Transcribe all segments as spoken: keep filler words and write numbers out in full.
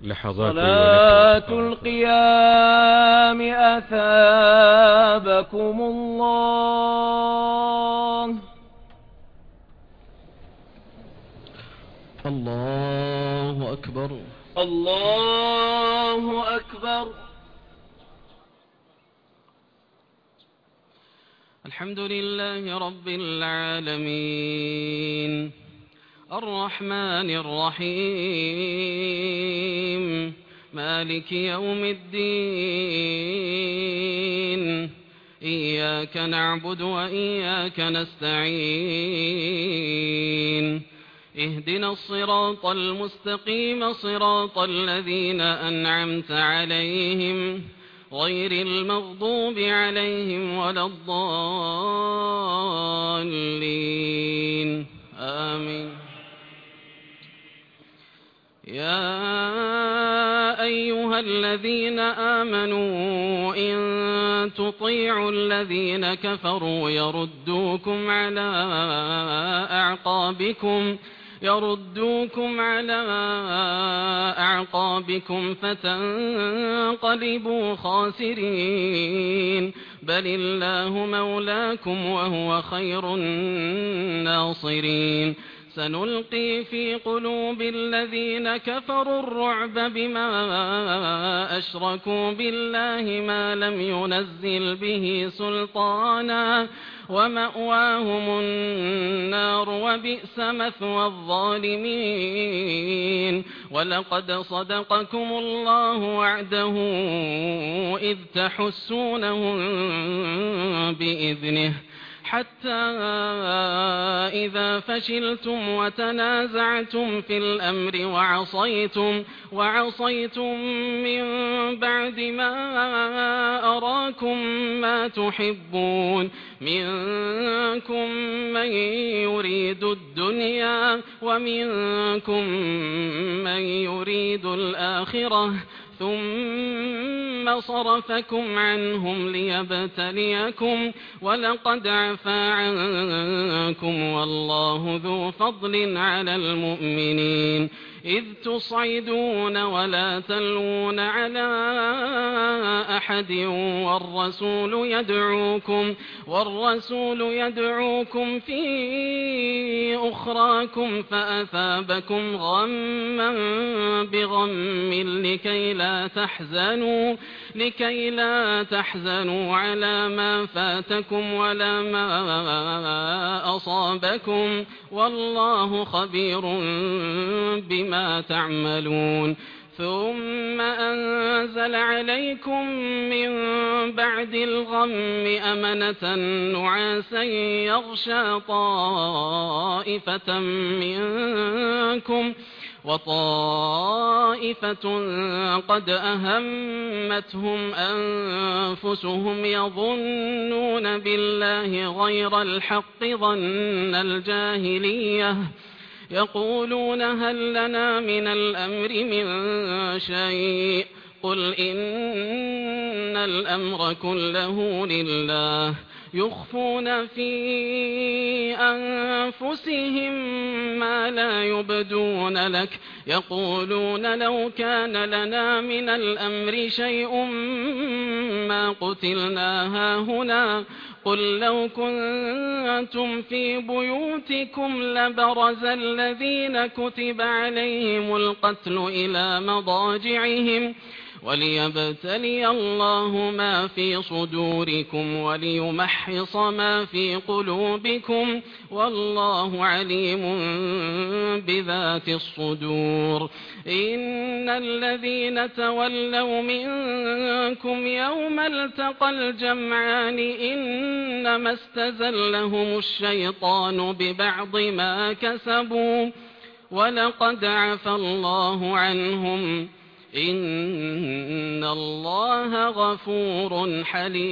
لحظات صلاة القيام أثابكم الله. الله أكبر الله أكبر. الحمد لله رب العالمين الرحمن الرحيم مالك يوم الدين إياك نعبد وإياك نستعين اهدنا الصراط المستقيم صراط الذين أنعمت عليهم غير المغضوب عليهم ولا الضالين آمين. يا أيها الذين آمنوا إن تطيعوا الذين كفروا يردوكم على أعقابكم يردوكم على أعقابكم فتنقلبوا خاسرين بل الله مولاكم وهو خير الناصرين. سنلقي في قلوب الذين كفروا الرعب بما أشركوا بالله ما لم ينزل به سلطانا ومأواهم النار وبئس مثوى الظالمين. ولقد صدقكم الله وعده إذ تحسونهم بإذنه حتى إذا فشلتم وتنازعتم في الأمر وعصيتم, وعصيتم من بعد ما أراكم ما تحبون منكم من يريد الدنيا ومنكم من يريد الآخرة ثم صرفكم عنهم ليبتليكم ولقد عفا عنكم والله ذو فضل على المؤمنين. إذ تصعدون ولا تلوون على أحد والرسول يدعوكم, والرسول يدعوكم في أخراكم فأثابكم غما بغم لكي لا تحزنوا لكي لا تحزنوا على ما فاتكم ولا ما أصابكم والله خبير بما تعملون. ثم أنزل عليكم من بعد الغم أمنة نعاسا يغشى طائفة منكم وطائفة قد أهمتهم أنفسهم يظنون بالله غير الحق ظن الجاهلية يقولون هل لنا من الأمر من شيء قل إن الأمر كله لله يخفون في أنفسهم ما لا يبدون لك يقولون لو كان لنا من الأمر شيء ما قتلنا هاهنا قل لو كنتم في بيوتكم لبرز الذين كتب عليهم القتل إلى مضاجعهم وليبتلي الله ما في صدوركم وليمحص ما في قلوبكم والله عليم بذات الصدور. إن الذين تولوا منكم يوم التقى الجمعان إنما استزلهم الشيطان ببعض ما كسبوا ولقد عفى الله عنهم إن الله غفور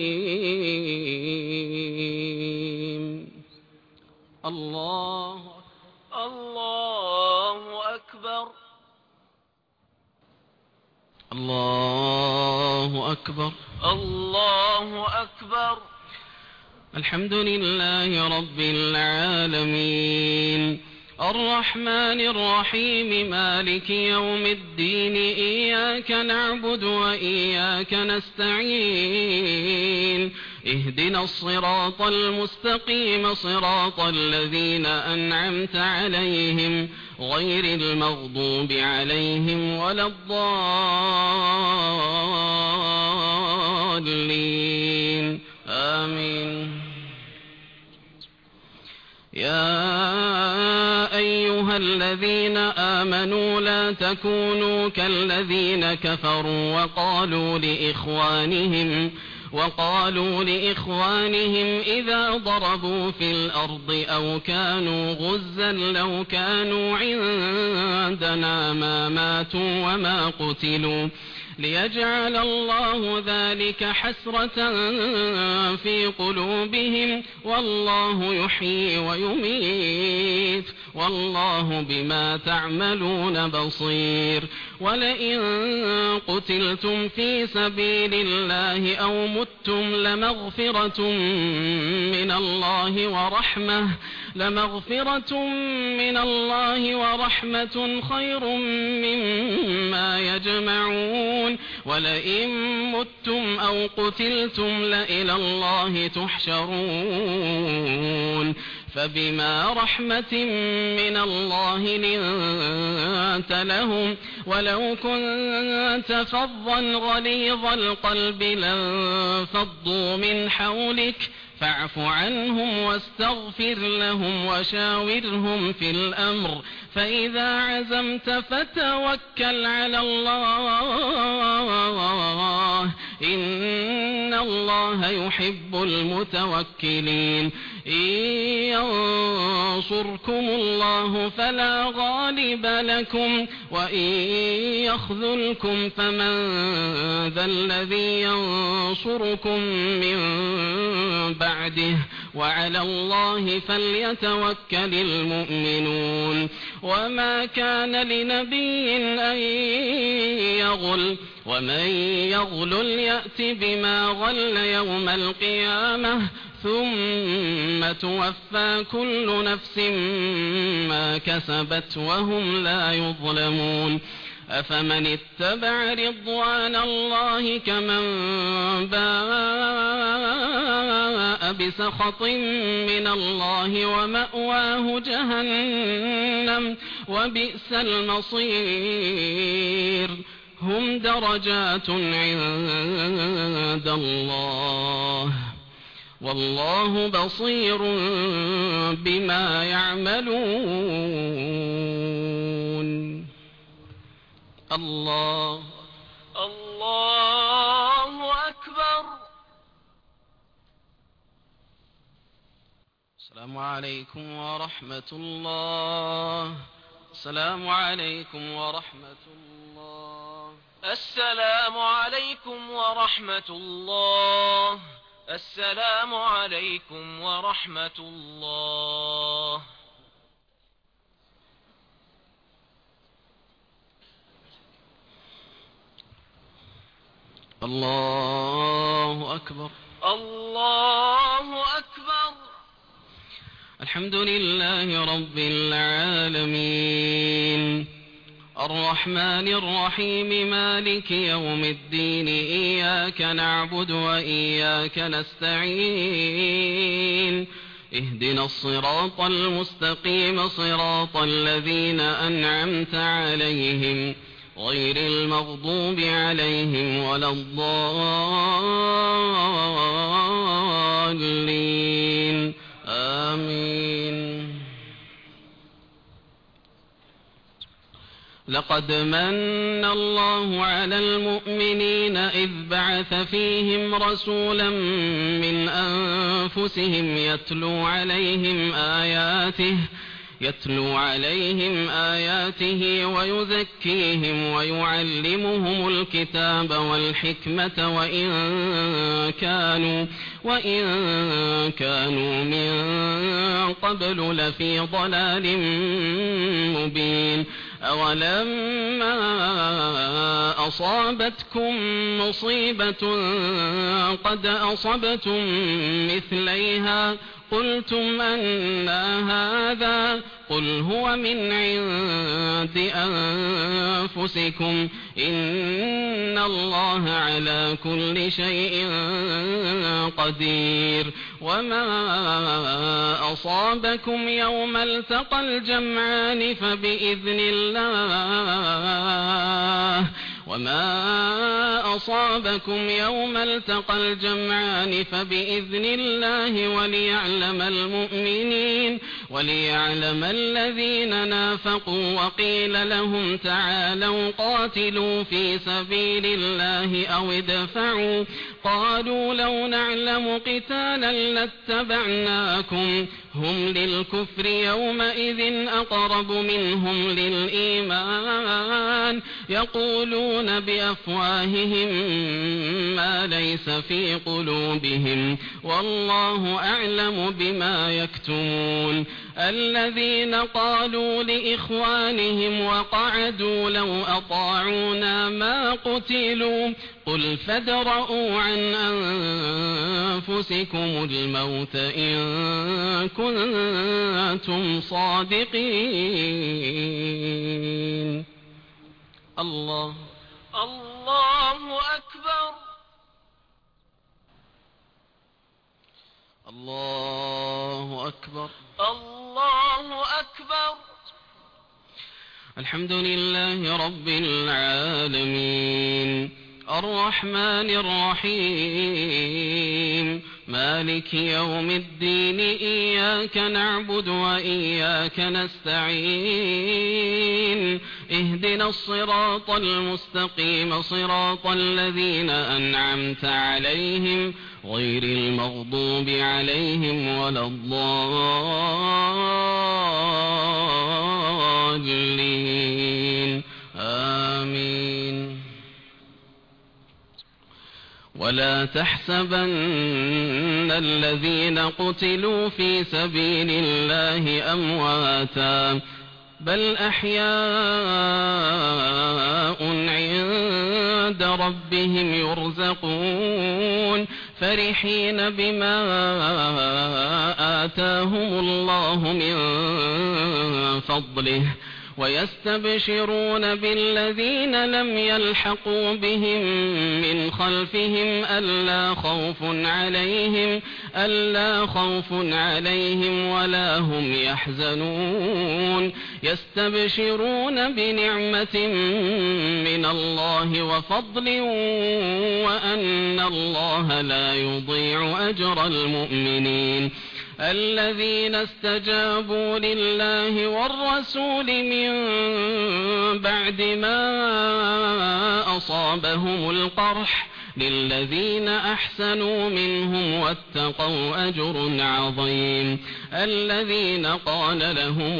حليم. الله الله أكبر. الله أكبر. الله أكبر. الحمد لله رب العالمين الرحمن الرحيم مالك يوم الدين إياك نعبد وإياك نستعين اهدنا الصراط المستقيم صراط الذين أنعمت عليهم غير المغضوب عليهم ولا الضالين آمين. يا أيها الذين آمنوا لا تكونوا كالذين كفروا وقالوا لإخوانهم وقالوا لإخوانهم إذا ضربوا في الأرض أو كانوا غزا لو كانوا عندنا ما ماتوا وما قتلوا ليجعل الله ذلك حسرة في قلوبهم والله يحيي ويميت والله بما تعملون بصير. ولئن قتلتم في سبيل الله أو متم لمغفرة من الله ورحمة لمغفرة من الله ورحمة خير مما يجمعون. ولئن متم أو قتلتم لإلى الله تحشرون. فبما رحمة من الله لنت لهم ولو كنت فظا غليظ القلب لانفضوا من حولك فاعف عنهم واستغفر لهم وشاورهم في الأمر فإذا عزمت فتوكل على الله إن الله يحب المتوكلين. إن ينصركم الله فلا غالب لكم وإن يخذلكم فمن ذا الذي ينصركم من بعده وعلى الله فليتوكل المؤمنون. وما كان لنبي أن يغل ومن يغلل يأت بما غل يوم القيامة ثم توفى كل نفس ما كسبت وهم لا يظلمون. أفمن اتبع رضوان الله كمن باء بسخط من الله ومأواه جهنم وبئس المصير. هم درجات عند الله والله بصير بما يعملون. الله الله أكبر. السلام عليكم ورحمة الله. السلام عليكم ورحمة الله. السلام عليكم ورحمة الله. السلام عليكم ورحمة الله. الله أكبر. الله أكبر. الحمد لله رب العالمين الرحمن الرحيم مالك يوم الدين إياك نعبد وإياك نستعين اهدنا الصراط المستقيم صراط الذين أنعمت عليهم غير المغضوب عليهم ولا الضالين آمين. لقد من الله على المؤمنين إذ بعث فيهم رسولا من أنفسهم يتلو عليهم آياته يتلو عليهم آياته ويزكيهم ويعلمهم الكتاب والحكمة وإن كانوا وإن كانوا من قبل لفي ضلال مبين. أولما أصابتكم مصيبة قد أصبتم مثليها قلتم أنى هذا قل هو من عند أنفسكم إن الله على كل شيء قدير وما أصابكم يوم التقى الجمعان فبإذن الله وما أصابكم يوم التقى الجمعان فبإذن الله وليعلم المؤمنين وليعلم الذين نافقوا وقيل لهم تعالوا قاتلوا في سبيل الله أو ادفعوا قالوا لو نعلم قتالا لاتبعناكم هم للكفر يومئذ أقرب منهم للإيمان يقولون بأفواههم ما ليس في قلوبهم والله أعلم بما يكتمون الذين قالوا لإخوانهم وقعدوا لو أطاعونا ما قتلوا قل فادرءوا عن أنفسكم الموت إن كنتم صادقين الله الله أكبر الله أكبر الله أكبر. الحمد لله رب العالمين الرحمن الرحيم مالك يوم الدين إياك نعبد وإياك نستعين اهدنا الصراط المستقيم صراط الذين أنعمت عليهم غير المغضوب عليهم ولا الضالين آمين. ولا تحسبن الذين قتلوا في سبيل الله أمواتا بل أحياء عند ربهم يرزقون فرحين بما آتاهم الله من فضله ويستبشرون بالذين لم يلحقوا بهم من خلفهم ألا خوف عليهم ألا خوف عليهم ولا هم يحزنون يستبشرون بنعمة من الله وفضل وأن الله لا يضيع أجر المؤمنين الذين استجابوا لله والرسول من بعد ما أصابهم القرح للذين أحسنوا منهم واتقوا أجر عظيم الذين قال لهم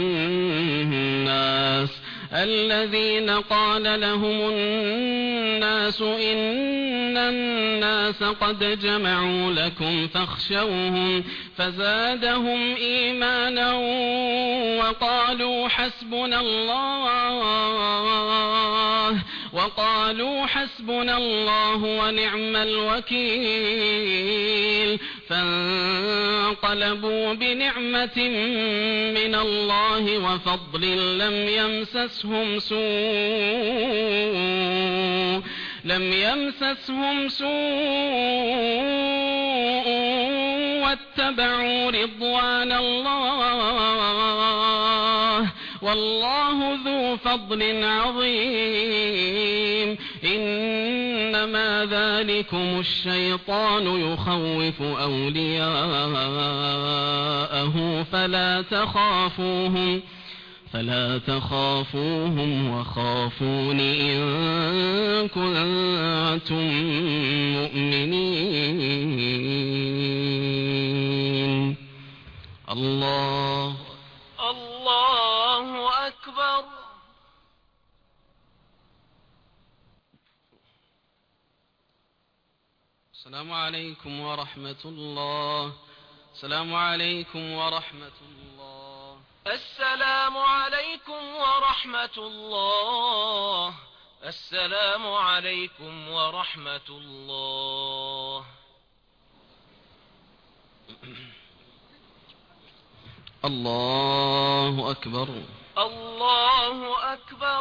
الناس الذين قال لهم الناس إن الناس قد جمعوا لكم فاخشوهم فزادهم إيمانا وقالوا حسبنا الله وقالوا حسبنا الله ونعم الوكيل فانقلبوا بنعمة من الله وفضل لم يمسسهم سوء لم يمسسهم سوء واتبعوا رضوان الله والله ذو فضل عظيم إنما ذلكم الشيطان يخوف أولياءه فلا تخافوهم فلا تخافوهم وخافون إن كنتم مؤمنين. الله الله أكبر. السلام عليكم ورحمة الله. السلام عليكم ورحمة الله. السلام عليكم ورحمة الله. السلام عليكم ورحمة الله. الله أكبر. الله أكبر.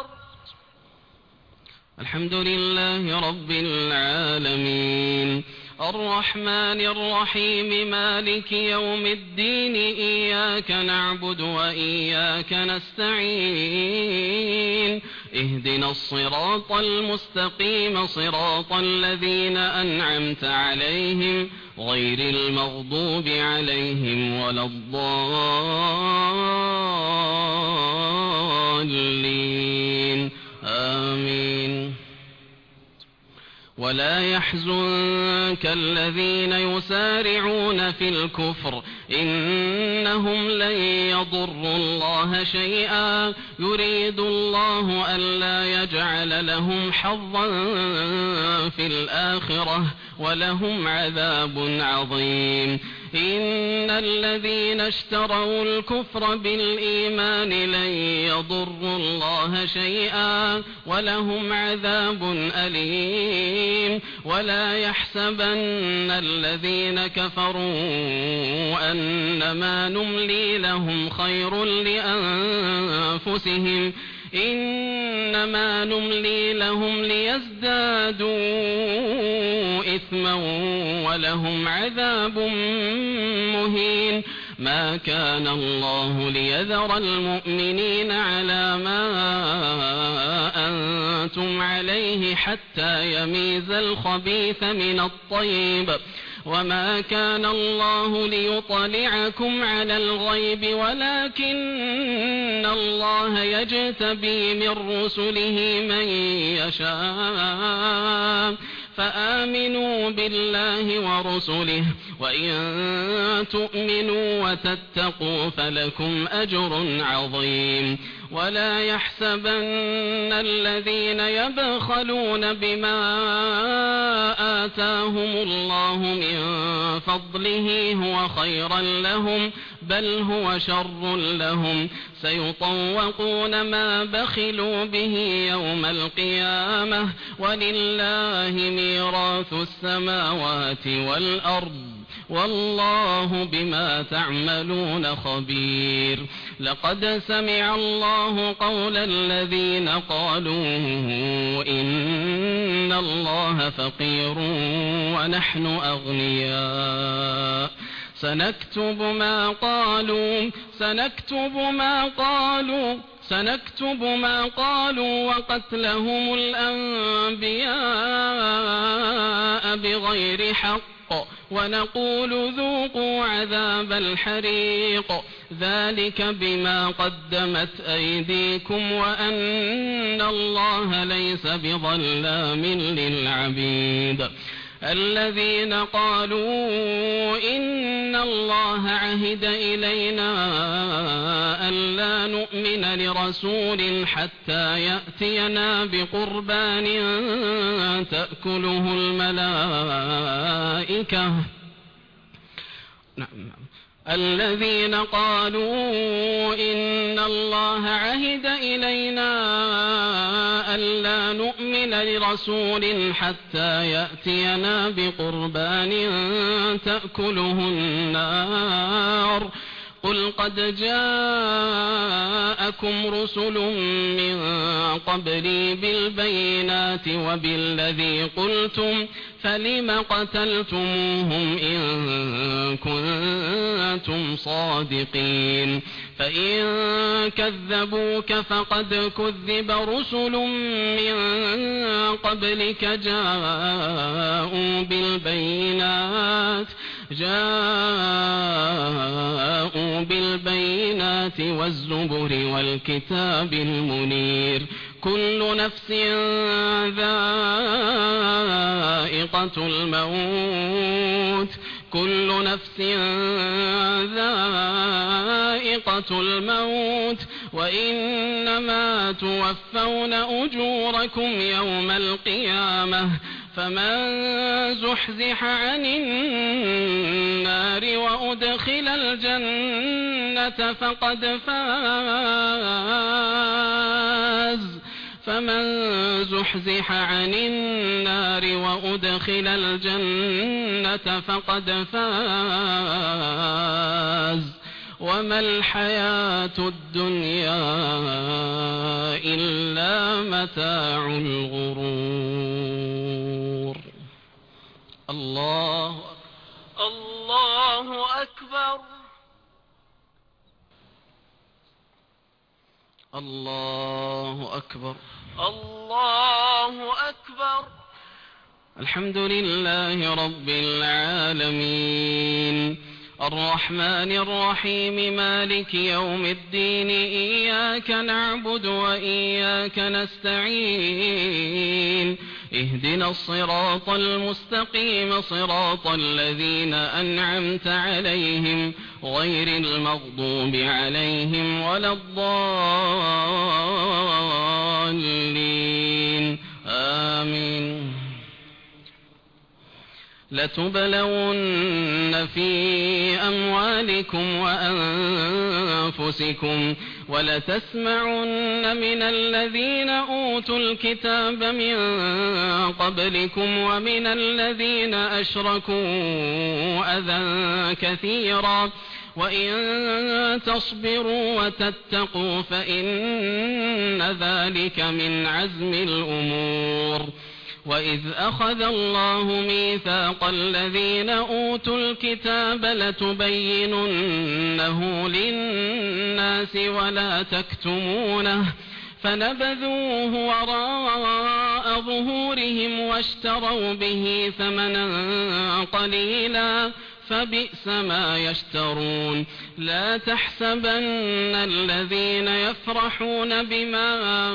الحمد لله رب العالمين الرحمن الرحيم مالك يوم الدين إياك نعبد وإياك نستعين اهدنا الصراط المستقيم صراط الذين أنعمت عليهم غير المغضوب عليهم ولا الضالين آمين. ولا يحزنك الذين يسارعون في الكفر إنهم لن يضروا الله شيئا يريد الله ألا يجعل لهم حظا في الآخرة ولهم عذاب عظيم. إن الذين اشتروا الكفر بالإيمان لن يضروا الله شيئا ولهم عذاب أليم. ولا يحسبن الذين كفروا أنما نملي لهم خير لأنفسهم إنما نملي لهم ليزدادوا إثما ولهم عذاب مهين. ما كان الله ليذر المؤمنين على ما أنتم عليه حتى يميز الخبيث من الطيب وما كان الله ليطلعكم على الغيب ولكن الله يجتبي من رسله من يشاء فآمنوا بالله ورسله وإن تؤمنوا وتتقوا فلكم أجر عظيم. ولا يحسبن الذين يبخلون بما آتاهم الله من فضله هو خيرا لهم بل هو شر لهم سيطوقون ما بخلوا به يوم القيامة ولله ميراث السماوات والأرض والله بما تعملون خبير. لقد سمع الله قول الذين قالوا إن الله فقير ونحن أغنياء سنكتب ما قالوا سنكتب ما قالوا سنكتب ما قالوا وقتلهم الأنبياء بغير حق ونقول ذوقوا عذاب الحريق ذلك بما قدمت أيديكم وأن الله ليس بظلام للعبيد. الذين قالوا إن الله عهد إلينا ألا نؤمن لرسول حتى يأتينا بقربان تأكله الملائكة نعم الذين قالوا إن الله عهد إلينا ألا نؤمن لرسول حتى يأتينا بقربان تأكله النار قل قد جاءكم رسل من قبلي بالبينات وبالذي قلتم فلم قتلتموهم إن كنتم صادقين فإن كذبوك فقد كذب رسل من قبلك جاءوا بالبينات جاءوا بالبينات والزبر والكتاب المنير كل نفس ذائقة الموت كل نفس ذائقة الموت وإنما توفون أجوركم يوم القيامة فمن زحزح عن النار وأدخل الجنة فقد فاز فمن زحزح عن النار وأدخل الجنة فقد فاز وما الحياة الدنيا إلا متاع الغرور. الله الله أكبر. الله أكبر. الله أكبر. الحمد لله رب العالمين الرحمن الرحيم مالك يوم الدين إياك نعبد وإياك نستعين اهدنا الصراط المستقيم صراط الذين أنعمت عليهم غير المغضوب عليهم ولا الضالين آمين. لتبلون في أموالكم وأنفسكم ولتسمعن من الذين أوتوا الكتاب من قبلكم ومن الذين أشركوا أذى كثيرا وإن تصبروا وتتقوا فإن ذلك من عزم الأمور. وإذ أخذ الله ميثاق الذين أوتوا الكتاب لتبيننه للناس ولا تكتمونه فنبذوه وراء ظهورهم واشتروا به ثمنا قليلا فبئس ما يشترون. لا تحسبن الذين يفرحون بما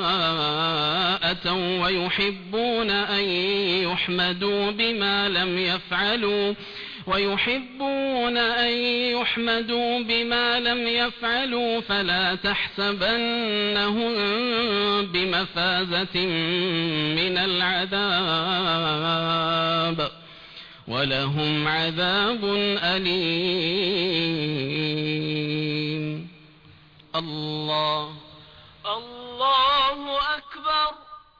أتوا ويحبون أن يحمدوا بما لم يفعلوا ويحبون أن يحمدوا بما لم يفعلوا فلا تحسبنهم بمفازة من العذاب ولهم عذاب أليم. الله الله أكبر.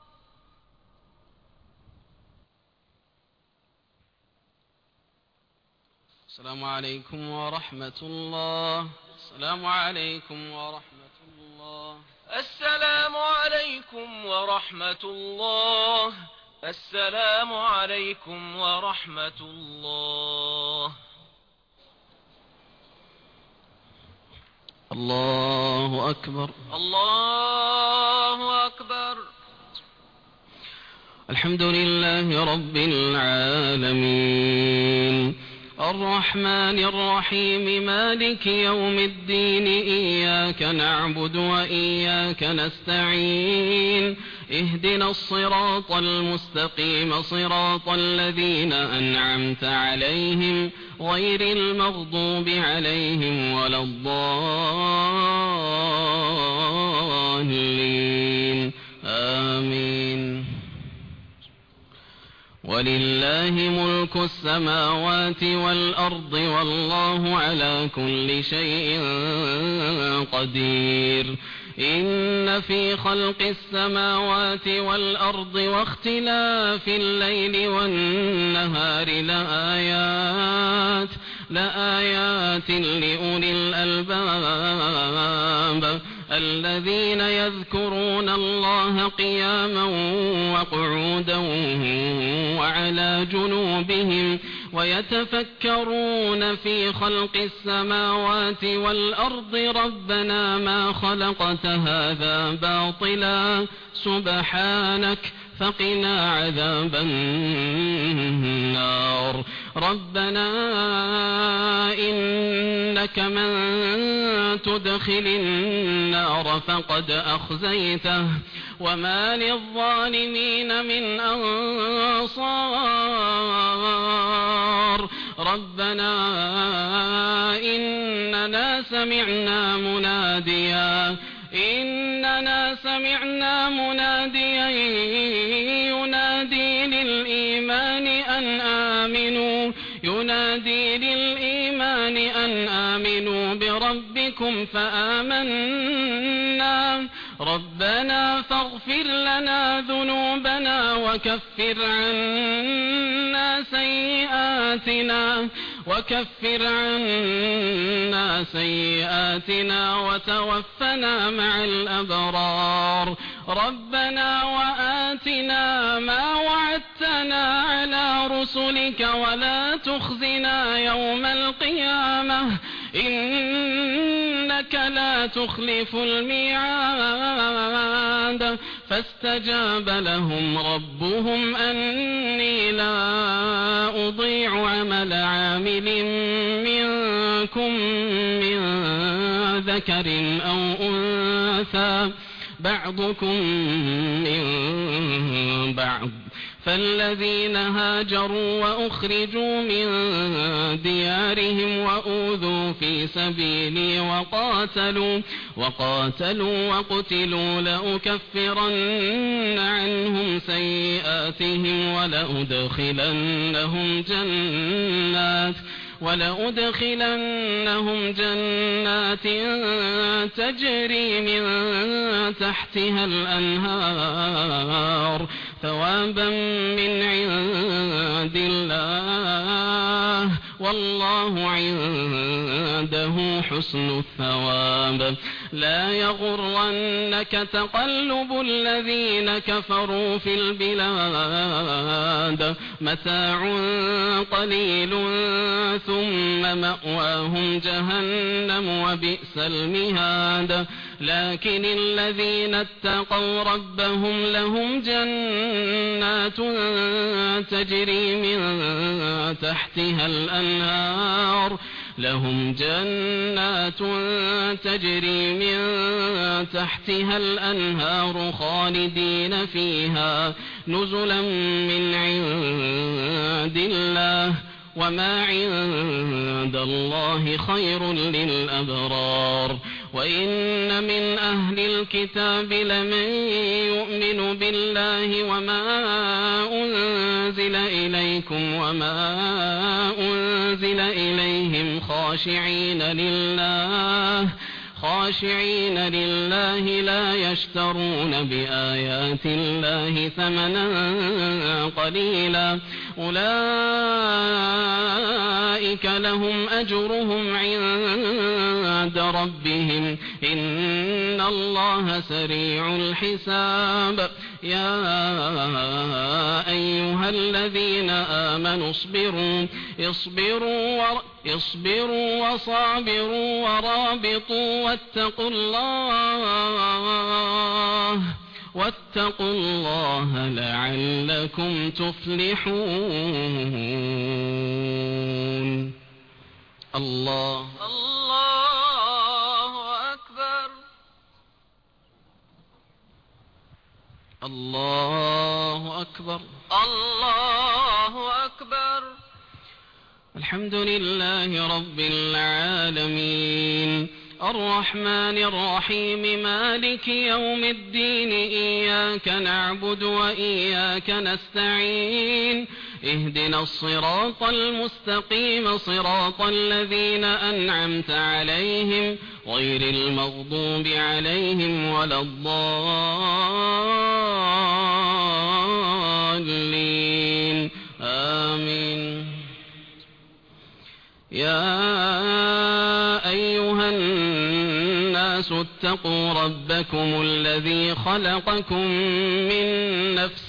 السلام عليكم ورحمة الله. السلام عليكم ورحمة الله. السلام عليكم ورحمة الله. السلام عليكم ورحمة الله. الله أكبر. الله أكبر. الحمد لله رب العالمين الرحمن الرحيم مالك يوم الدين إياك نعبد وإياك نستعين اهدنا الصراط المستقيم صراط الذين أنعمت عليهم غير المغضوب عليهم ولا الضالين آمين. ولله ملك السماوات والأرض والله على كل شيء قدير. إن في خلق السماوات والأرض واختلاف الليل والنهار لآيات لآيات لأولي الألباب الذين يذكرون الله قياما وقعودا وعلى جنوبهم ويتفكرون في خلق السماوات والأرض ربنا ما خلقت هذا باطلا سبحانك فقنا عذاب النار. ربنا إنك من تدخل النار فقد أخزيته وما للظالمين من أنصار. ربنا إننا سمعنا مناديا إننا سمعنا مناديا ينادي للإيمان أن آمنوا ينادي للإيمان أن آمنوا بربكم فآمنا ربنا فاغفر لنا ذنوبنا وكفر عنا سيئاتنا وكفر عنا سيئاتنا وتوفنا مع الأبرار ربنا وآتنا ما وعدتنا على رسلك ولا تخزنا يوم القيامة إنك لا تخلف الميعاد فاستجاب لهم ربهم أني لا أضيع عمل عامل منكم من ذكر أو أنثى بعضكم من بعض فالذين هاجروا وأخرجوا من ديارهم وأوذوا في سبيلي وقاتلوا وقاتلوا وقتلوا لأكفرن عنهم سيئاتهم ولأدخلنهم جنات ولأدخلنهم جنات تجري من تحتها الأنهار ثوابا من عند الله والله عنده حسن الثواب لا يغرنك تقلب الذين كفروا في البلاد متاع قليل ثم مأواهم جهنم وبئس المهاد لكن الذين اتقوا ربهم لهم جنات تجري من تحتها الأنهار لهم جنات تجري من تحتها الأنهار خالدين فيها نزلا من عند الله وما عند الله خير للأبرار وإن من أهل الكتاب لمن يؤمن بالله وما أنزل إليكم وما أنزل إليهم خاشعين لله خاشعين لله لا يشترون بآيات الله ثمنا قليلا أولئك لهم أجرهم عند ربهم إن الله سريع الحساب يا أيها الذين آمنوا اصبروا اصبروا ور اصبروا وصابروا ورابطوا واتقوا الله واتقوا الله لعلكم تفلحون الله الله أكبر الله أكبر الله أكبر الحمد لله رب العالمين الرحمن الرحيم مالك يوم الدين إياك نعبد وإياك نستعين اهدنا الصراط المستقيم صراط الذين أنعمت عليهم غير المغضوب عليهم ولا الضالين آمين يا أيها الناس اتقوا ربكم الذي خلقكم من نفس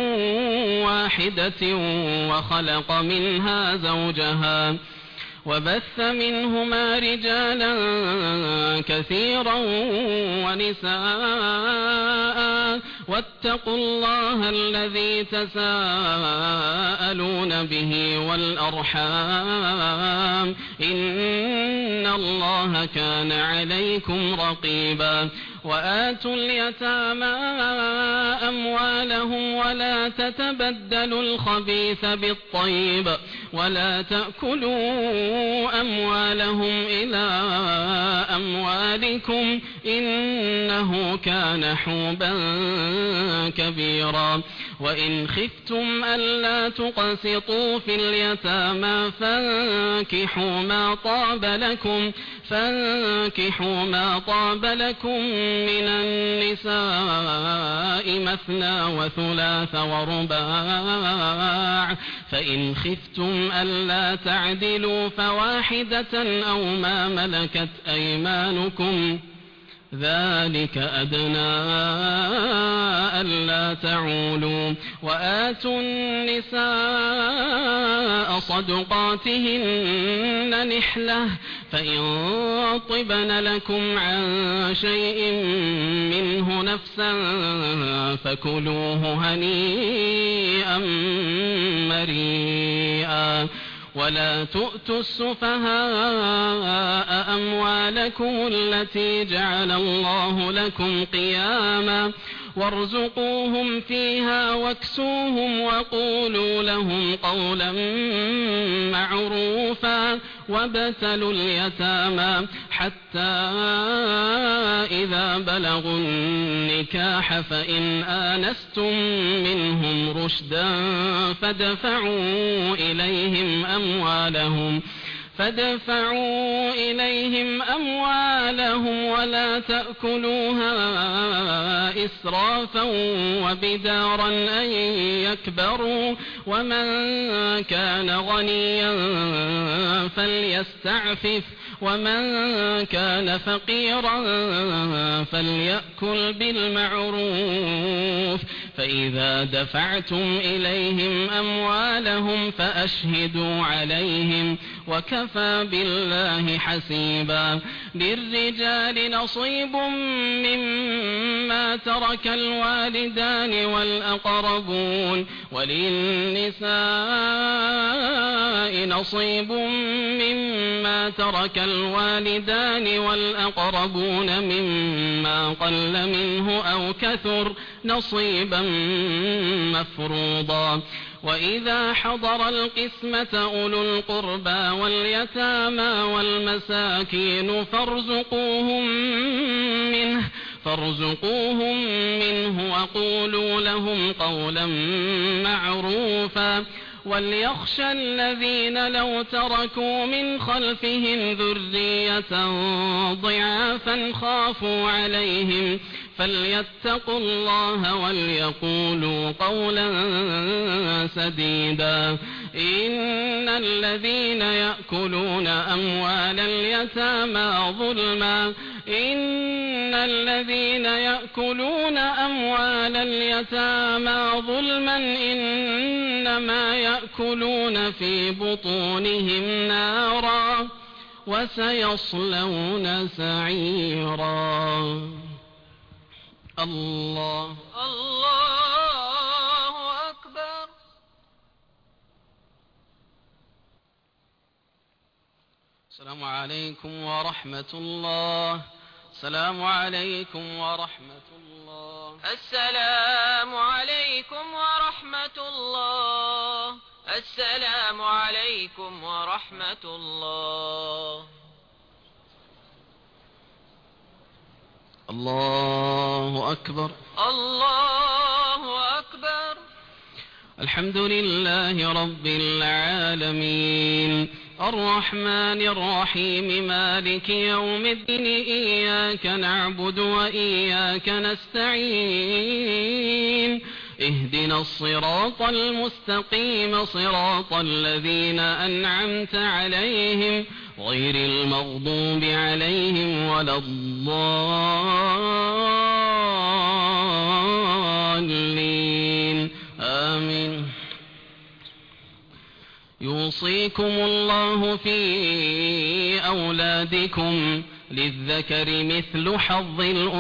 واحدة وخلق منها زوجها وبث منهما رجالا كثيرا ونساء واتقوا الله الذي تساءلون به والأرحام إن الله كان عليكم رقيبا وآتوا اليتامى أموالهم ولا تتبدلوا الخبيث بالطيب ولا تأكلوا أموالهم إلى أموالكم إنه كان حوبا كبيرا وإن خفتم ألا تقسطوا في اليتامى فانكحوا ما طاب لكم فانكحوا ما طاب لكم من النساء مثنى وثلاث ورباع فإن خفتم ألا تعدلوا فواحدة أو ما ملكت أيمانكم ذلك أدنى ألا تعولوا وآتوا النساء صدقاتهن نحلة فإن طبن لكم عن شيء منه نفسا فكلوه هنيئا مريئا ولا تؤتوا السفهاء أموالكم التي جعل الله لكم قياما وارزقوهم فيها واكسوهم وقولوا لهم قولا معروفا وابتلوا اليتامى حتى إذا بلغوا النكاح فإن آنستم منهم رشدا فادفعوا إليهم أموالهم فادفعوا إليهم أموالهم ولا تأكلوها إسرافا وبدارا أن يكبروا ومن كان غنيا فليستعفف ومن كان فقيرا فليأكل بالمعروف فإذا دفعتم إليهم أموالهم فأشهدوا عليهم وكفى بالله حسيبا للرجال نصيب مما ترك الوالدان والأقربون وللنساء نصيب مما ترك الوالدان والأقربون مما قل منه أو كثر نصيبا مفروضا وإذا حضر القسمة أولو القربى واليتامى والمساكين فارزقوهم منه فارزقوهم منه وقولوا لهم قولا معروفا وليخشى الذين لو تركوا من خلفهم ذرية ضعافا خافوا عليهم فليتقوا الله وليقولوا قولا سديدا إن الذين يأكلون أموال اليتامى ظلما إن الذين يأكلون أموال اليتامى ظلما إنما يأكلون في بطونهم نارا وسيصلون سعيرا الله الله أكبر. السلام عليكم ورحمة الله. السلام عليكم ورحمة الله. السلام عليكم ورحمة الله. السلام عليكم ورحمة الله. الله أكبر. الله أكبر. الحمد لله رب العالمين الرحمن الرحيم مالك يوم الدين إياك نعبد وإياك نستعين اهدنا الصراط المستقيم صراط الذين أنعمت عليهم غير المغضوب عليهم ولا الضالين آمين. يوصيكم الله في أولادكم للذكر مثل حظ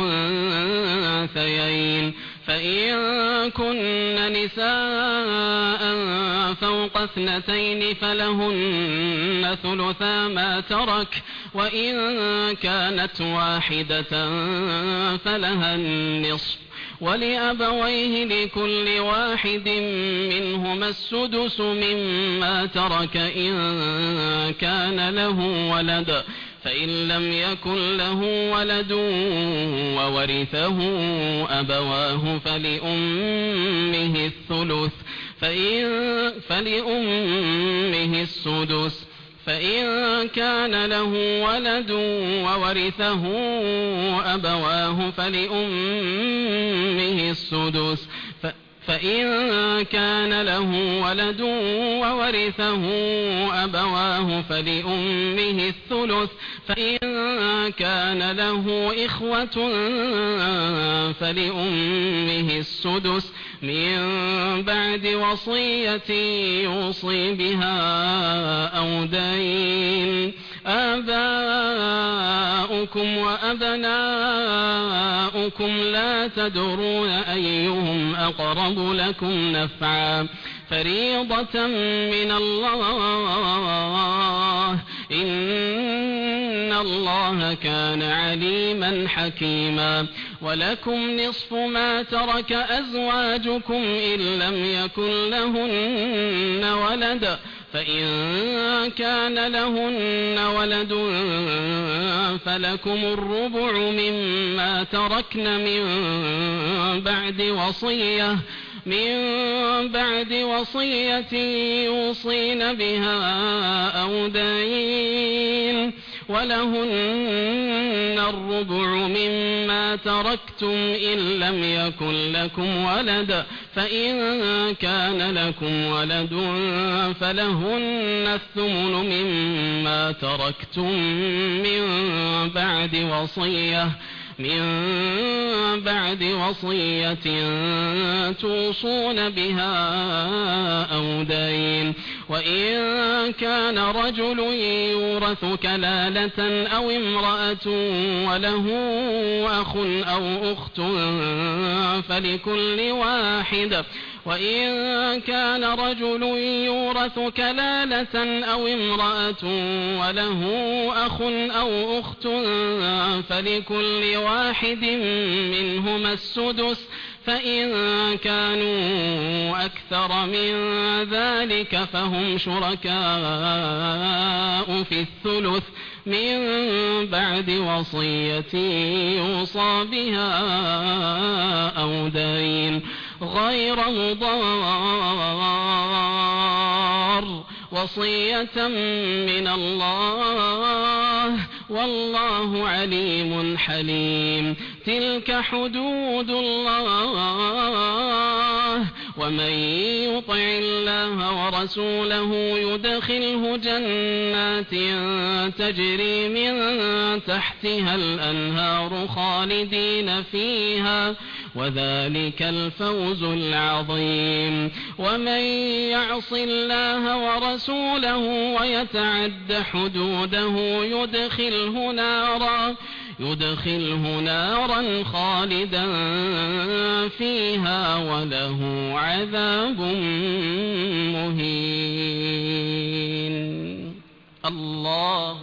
الأنثيين فإن كن نساء فوق اثنتين فلهن ثلثا ما ترك وإن كانت واحدة فلها النصف ولأبويه لكل واحد منهما السدس مما ترك إن كان له ولد فإن لم يكن له ولد وورثه أبواه فلأمه الثلث فإن فلأمه السدس فإن كان له ولد وورثه أبواه فلأمه السدس فإن كان له ولد وورثه أبواه فلأمه الثلث فإن كان له إخوة فلأمه السدس من بعد وصية يوصي بها أو دين. آباؤكم وأبناؤكم لا تدرون أيهم أقرب لكم نفعا فريضة من الله إن الله كان عليما حكيما. ولكم نصف ما ترك أزواجكم إن لم يكن لهن ولد فإن كان لهن ولد فلكم الربع مما تركن من بعد وصية من بعد وصية يوصين بها أو دين ولهن الربع مما تركتم إن لم يكن لكم ولد فإن كان لكم ولد فلهن الثمن مما تركتم من بعد وصية من بعد وصية توصون بها أو دين. وإن كان رجل يورث كلالة أو امرأة وله أخ أو أخت فلكل واحد وإن كان رجل يورث كلالة أو امرأة وله أخ أو أخت فلكل واحد منهما السدس فإن كانوا أكثر من ذلك فهم شركاء في الثلث من بعد وصية يوصى بها أو دين غير مضار وصية من الله والله عليم حليم. تلك حدود الله ومن يطع الله ورسوله يدخله جنات تجري من تحتها الأنهار خالدين فيها وذلك الفوز العظيم. ومن يعص الله ورسوله ويتعد حدوده يدخله نارا يدخله نارا خالدا فيها وله عذاب مهين. الله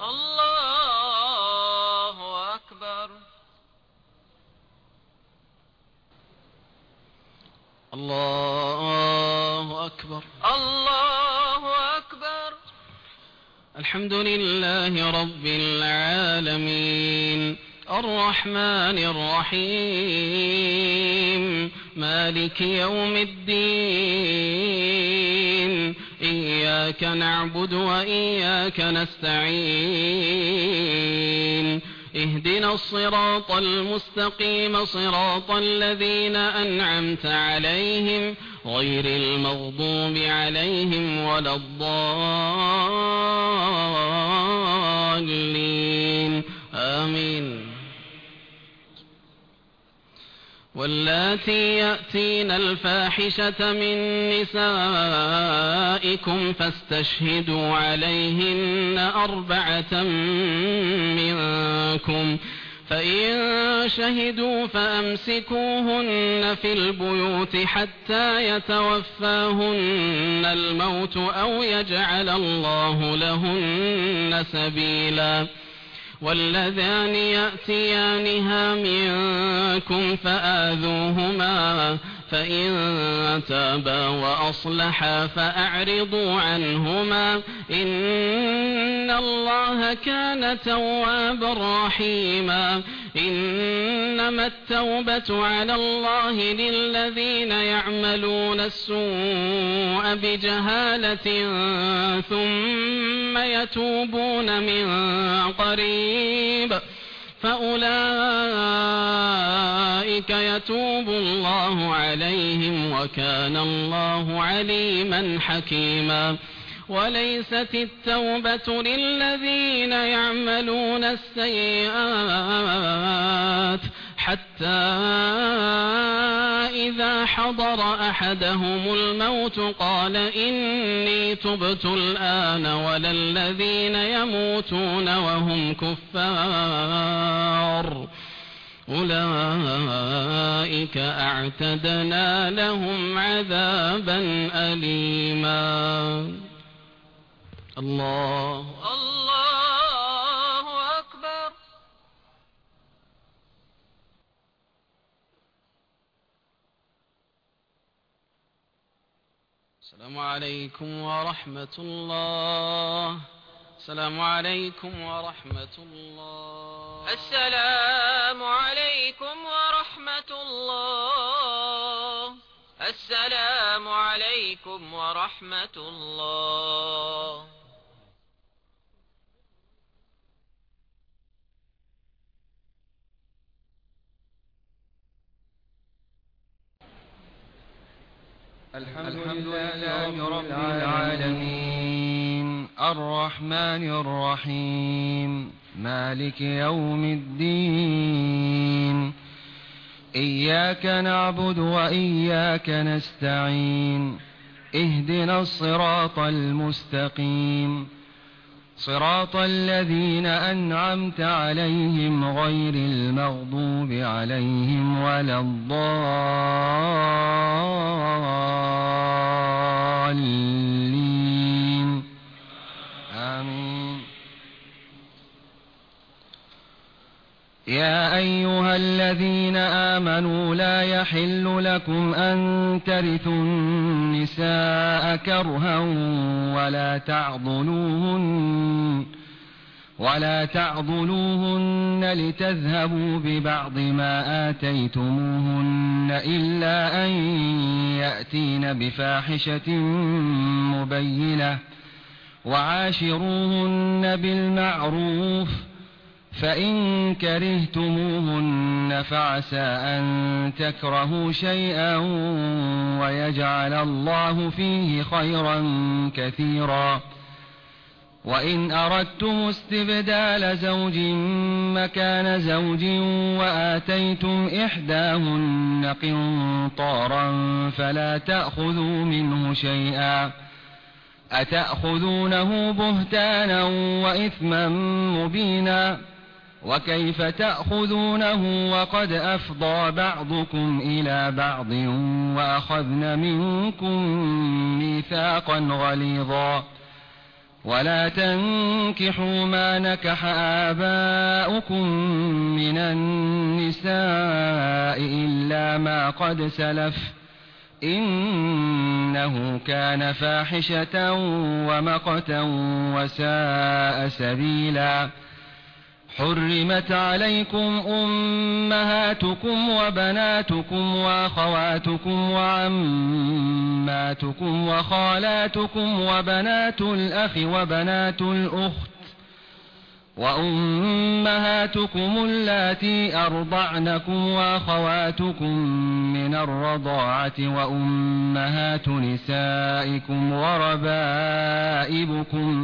الله أكبر. الله أكبر. الله أكبر. الحمد لله رب العالمين الرحمن الرحيم مالك يوم الدين إياك نعبد وإياك نستعين اهدنا الصراط المستقيم صراط الذين أنعمت عليهم غير المغضوب عليهم ولا الضالين آمين. واللاتي يأتين الفاحشة من نسائكم فاستشهدوا عليهن أربعة منكم فإن شهدوا فأمسكوهن في البيوت حتى يتوفاهن الموت أو يجعل الله لهن سبيلا. واللذان يأتيانها منكم فآذوهما فإن تابا وأصلحا فأعرضوا عنهما إن الله كان توابا رحيما إنما التوبة على الله للذين يعملون السوء بجهالة ثم يتوبون من قريب فأولئك يتوب الله عليهم وكان الله عليما حكيما وليست التوبة للذين يعملون السيئات حتى إذا حضر أحدهم الموت قال إني تبت الآن ولا الذين يموتون وهم كفار أولئك أعتدنا لهم عذابا أليما. الله الله أكبر. السلام عليكم ورحمة الله. السلام عليكم ورحمة الله. السلام عليكم ورحمة الله. السلام عليكم ورحمة الله. الحمد لله رب العالمين الرحمن الرحيم مالك يوم الدين إياك نعبد وإياك نستعين اهدنا الصراط المستقيم صراط الذين أنعمت عليهم غير المغضوب عليهم ولا الضالين آمين. يا أيها الذين آمنوا لا يحل لكم أن ترثوا النساء كرها ولا تعضلوهن ولا تعضلوهن لتذهبوا ببعض ما آتيتموهن إلا أن يأتين بفاحشة مبينة وعاشروهن بالمعروف فإن كرهتموهن فعسى أن تكرهوا شيئا ويجعل الله فيه خيرا كثيرا. وإن أردتم استبدال زوج مكان زوج وآتيتم إحداهن قنطارا فلا تأخذوا منه شيئا أتأخذونه بهتانا وإثما مبينا وكيف تأخذونه وقد أفضى بعضكم إلى بعض وأخذن منكم ميثاقا غليظا. ولا تنكحوا ما نكح آباؤكم من النساء إلا ما قد سلف إنه كان فاحشة ومقتا وساء سبيلا. حرمت عليكم أمهاتكم وبناتكم وأخواتكم وعماتكم وخالاتكم وبنات الأخ وبنات الأخت وأمهاتكم اللاتي أرضعنكم وأخواتكم من الرضاعة وأمهات نسائكم وربائبكم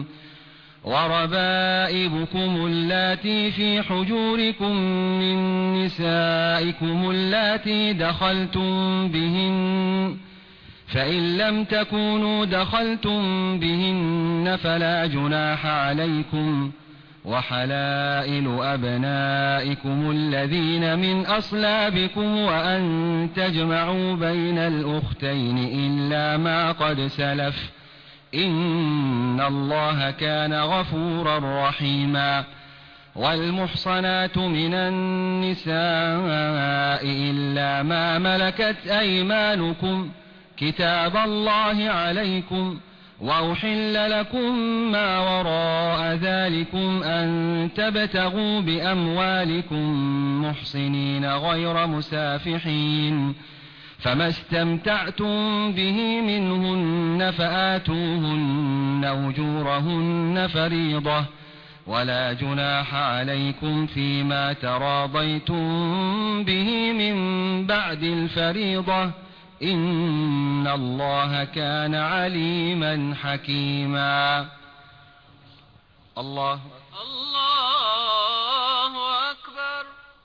وربائبكم اللاتي في حجوركم من نسائكم اللاتي دخلتم بهن فإن لم تكونوا دخلتم بهن فلا جناح عليكم وحلائل أبنائكم الذين من أصلابكم وأن تجمعوا بين الأختين إلا ما قد سلف إن الله كان غفورا رحيما. والمحصنات من النساء إلا ما ملكت أيمانكم كتاب الله عليكم، وأحل لكم ما وراء ذلكم أن تبتغوا بأموالكم محصنين غير مسافحين، فما استمتعتم به منهن فآتوهن أجورهن فريضة، ولا جناح عليكم فيما تراضيتم به من بعد الفريضة، إن الله كان عليما حكيما. الله الله أكبر.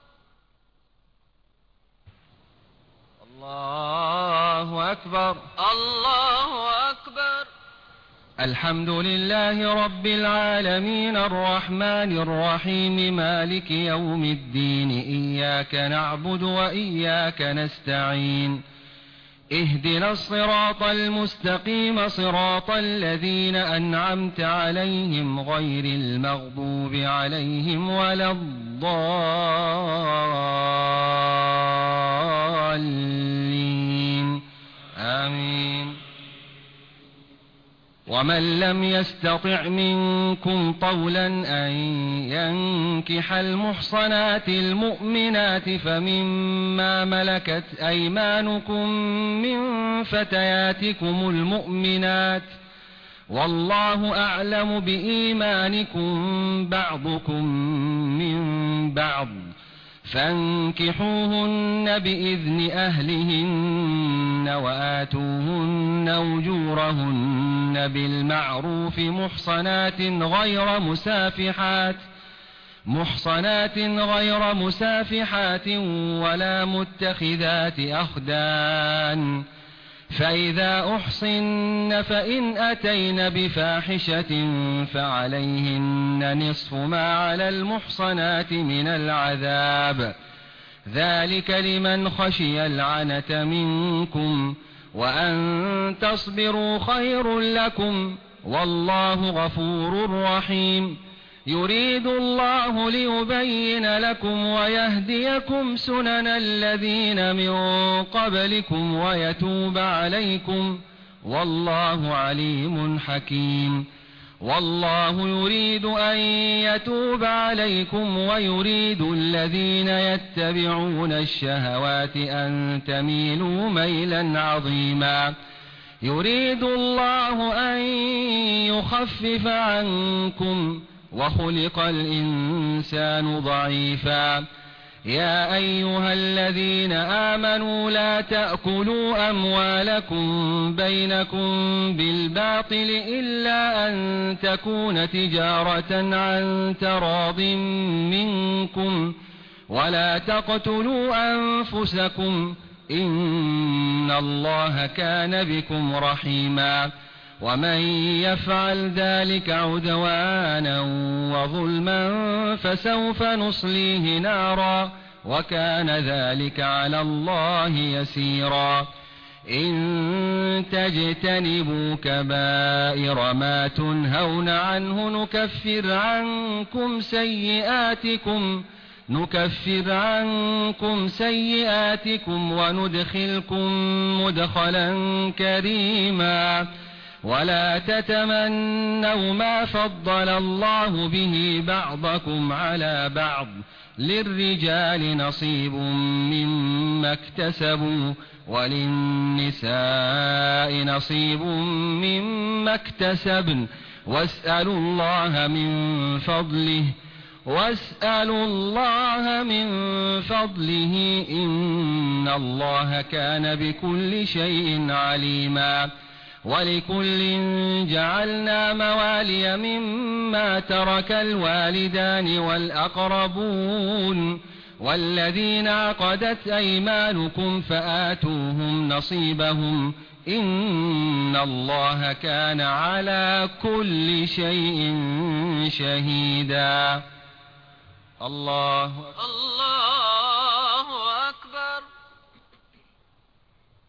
الله أكبر. الله أكبر. الحمد لله رب العالمين الرحمن الرحيم مالك يوم الدين، إياك نعبد وإياك نستعين، اهدنا الصراط المستقيم صراط الذين أنعمت عليهم غير المغضوب عليهم ولا الضالين، آمين. ومن لم يستطع منكم طولا أن ينكح المحصنات المؤمنات فمما ملكت أيمانكم من فتياتكم المؤمنات، والله أعلم بإيمانكم بعضكم من بعض، فانكحوهن بإذن أهلهن وآتوهن أجورهن بالمعروف محصنات غير مسافحات محصنات غير مسافحات ولا متخذات أخدان، فإذا أحصن فإن أتين بفاحشة فعليهن نصف ما على المحصنات من العذاب، ذلك لمن خشي العنة منكم، وأن تصبروا خير لكم، والله غفور رحيم. يريد الله ليبين لكم ويهديكم سنن الذين من قبلكم ويتوب عليكم، والله عليم حكيم. والله يريد أن يتوب عليكم ويريد الذين يتبعون الشهوات أن تميلوا ميلا عظيما. يريد الله أن يخفف عنكم وخلق الإنسان ضعيفا. يا أيها الذين آمنوا لا تأكلوا أموالكم بينكم بالباطل إلا أن تكون تجارة عن تراض منكم، ولا تقتلوا أنفسكم، إن الله كان بكم رحيما. ومن يفعل ذلك عدوانا وظلما فسوف نصليه نارا، وكان ذلك على الله يسيرا. إن تجتنبوا كبائر ما تنهون عنه نكفر عنكم سيئاتكم نكفر عنكم سيئاتكم وندخلكم مدخلا كريما. ولا تتمنوا ما فضل الله به بعضكم على بعض، للرجال نصيب مما اكتسبوا وللنساء نصيب مما اكتسبن، واسألوا الله من فضله واسألوا الله من فضله إن الله كان بكل شيء عليما. ولكل جعلنا موالي مما ترك الوالدان والأقربون والذين عقدت أيمانكم فآتوهم نصيبهم، إن الله كان على كل شيء شهيدا. الله أكبر. الله أكبر.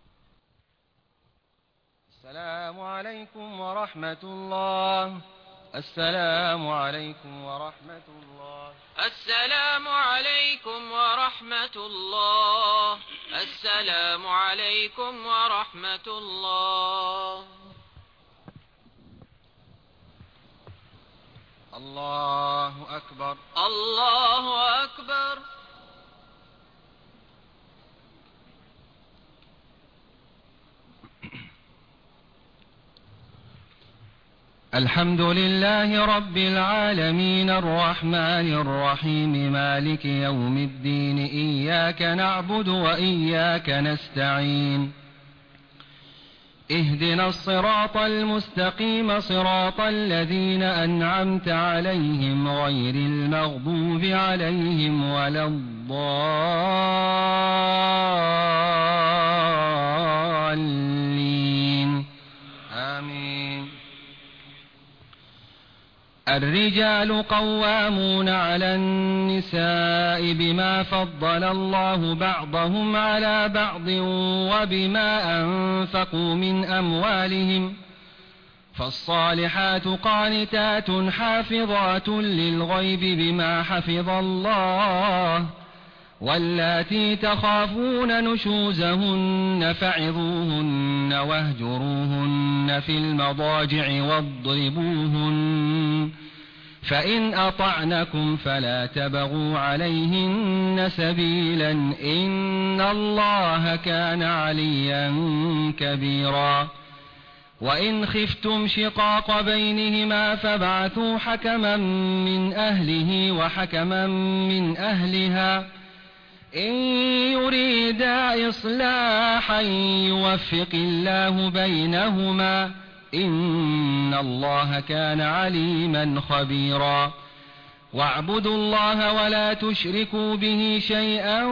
السلام عليكم ورحمة الله. السلام عليكم ورحمة الله. السلام عليكم ورحمة الله. السلام عليكم ورحمة الله. الله أكبر. الله أكبر. الحمد لله رب العالمين الرحمن الرحيم مالك يوم الدين إياك نعبد وإياك نستعين اهدنا الصراط المستقيم صراط الذين أنعمت عليهم غير المغضوب عليهم ولا الضالين آمين. الرجال قوامون على النساء بما فضل الله بعضهم على بعض وبما أنفقوا من أموالهم فالصالحات قانتات حافظات للغيب بما حفظ الله واللاتي تخافون نشوزهن فعظوهن واهجروهن في المضاجع واضربوهن فإن أطعنكم فلا تبغوا عليهن سبيلا إن الله كان عليا كبيرا. وإن خفتم شقاق بينهما فابعثوا حكما من أهله وحكما من أهلها إن يريدا إصلاحا يوفق الله بينهما إن الله كان عليما خبيرا. واعبدوا الله ولا تشركوا به شيئا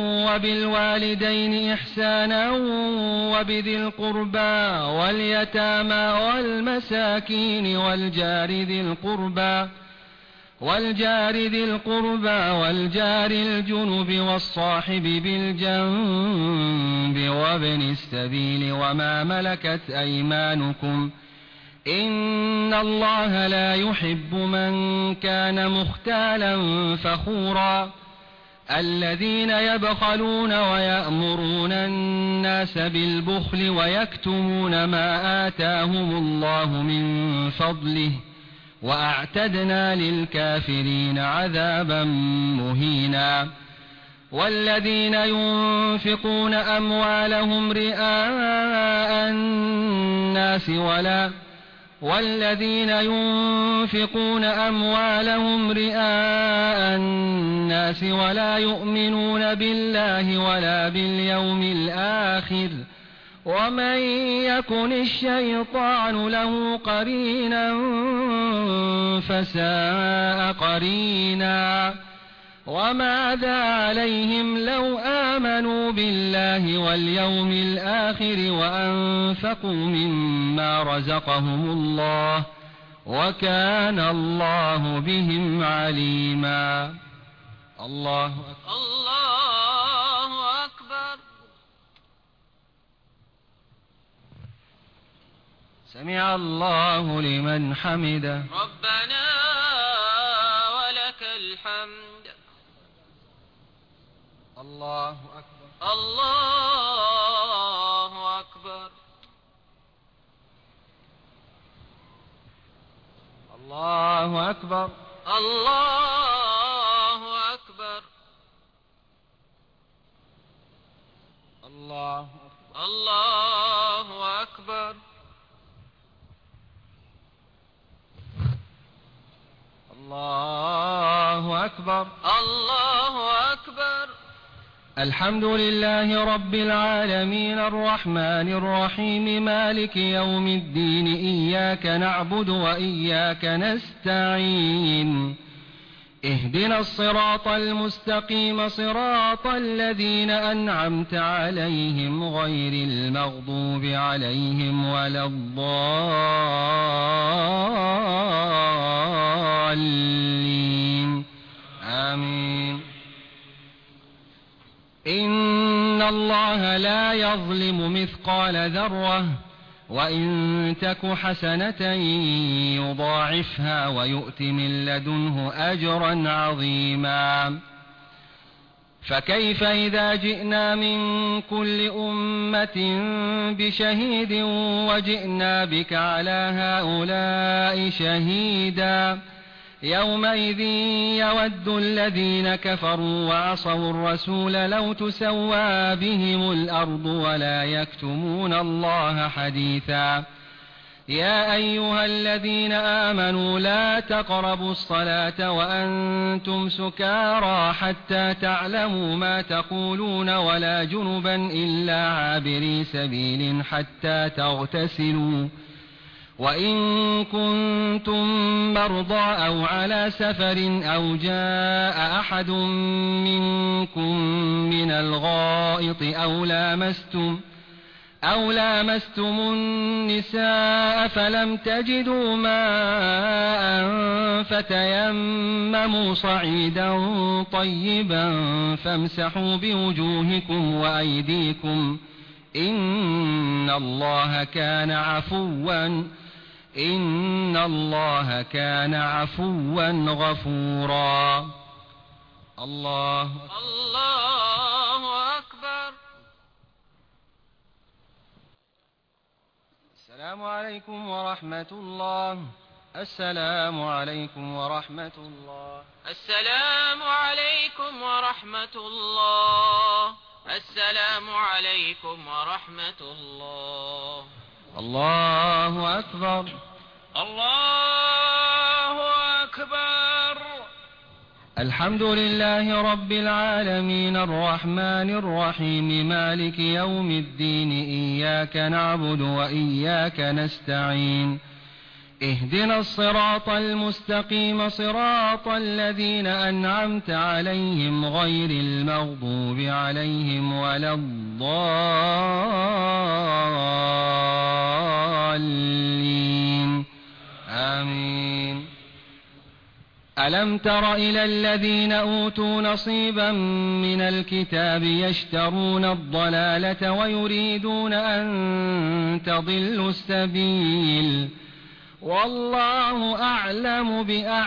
وبالوالدين إحسانا وبذي القربى واليتامى والمساكين والجار ذي القربى والجار ذي القربى والجار الجنب والصاحب بالجنب وابن السبيل وما ملكت أيمانكم إن الله لا يحب من كان مختالا فخورا. الذين يبخلون ويأمرون الناس بالبخل ويكتمون ما آتاهم الله من فضله وأعتدنا للكافرين عذابا مهينا. والذين ينفقون أموالهم رئاء الناس ولا والذين ينفقون أموالهم رئاء الناس ولا يؤمنون بالله ولا باليوم الآخر ومن يكن الشيطان له قرينا فساء قرينا. وماذا عليهم لو آمنوا بالله واليوم الآخر وأنفقوا مما رزقهم الله وكان الله بهم عليما. الله أكبر. الله أكبر. سمع الله لمن حمده. ربنا ولك الحمد. الله أكبر. الله أكبر. الله أكبر. الله أكبر. الله أكبر. الله أكبر. الله أكبر. الحمد لله رب العالمين الرحمن الرحيم مالك يوم الدين إياك نعبد وإياك نستعين اهدنا الصراط المستقيم صراط الذين أنعمت عليهم غير المغضوب عليهم ولا الضالين آمين. إن الله لا يظلم مثقال ذرة وإن تك حسنة يضاعفها ويؤت من لدنه أجرا عظيما. فكيف إذا جئنا من كل أمة بشهيد وجئنا بك على هؤلاء شهيدا يومئذ يود الذين كفروا وعصوا الرسول لو تسوى بهم الأرض ولا يكتمون الله حديثا. يا أيها الذين آمنوا لا تقربوا الصلاة وأنتم سكارى حتى تعلموا ما تقولون ولا جنبا إلا عابري سبيل حتى تغتسلوا وإن كنتم مرضى أو على سفر أو جاء أحد منكم من الغائط أو لامستم أو لامستم النساء فلم تجدوا ماء فتيمموا صعيدا طيبا فامسحوا بوجوهكم وأيديكم إن الله كان عفوا إن الله كان عفوا غفورا. الله الله أكبر. السلام عليكم ورحمة الله. السلام عليكم ورحمة الله. السلام عليكم ورحمة الله. السلام عليكم ورحمة الله. الله أكبر. الله أكبر. الحمد لله رب العالمين الرحمن الرحيم مالك يوم الدين إياك نعبد وإياك نستعين اهدنا الصراط المستقيم صراط الذين أنعمت عليهم غير المغضوب عليهم ولا الضالين آمين. ألم تر إلى الذين أوتوا نصيبا من الكتاب يشترون الضلالة ويريدون أن تضلوا السبيل والله أعلم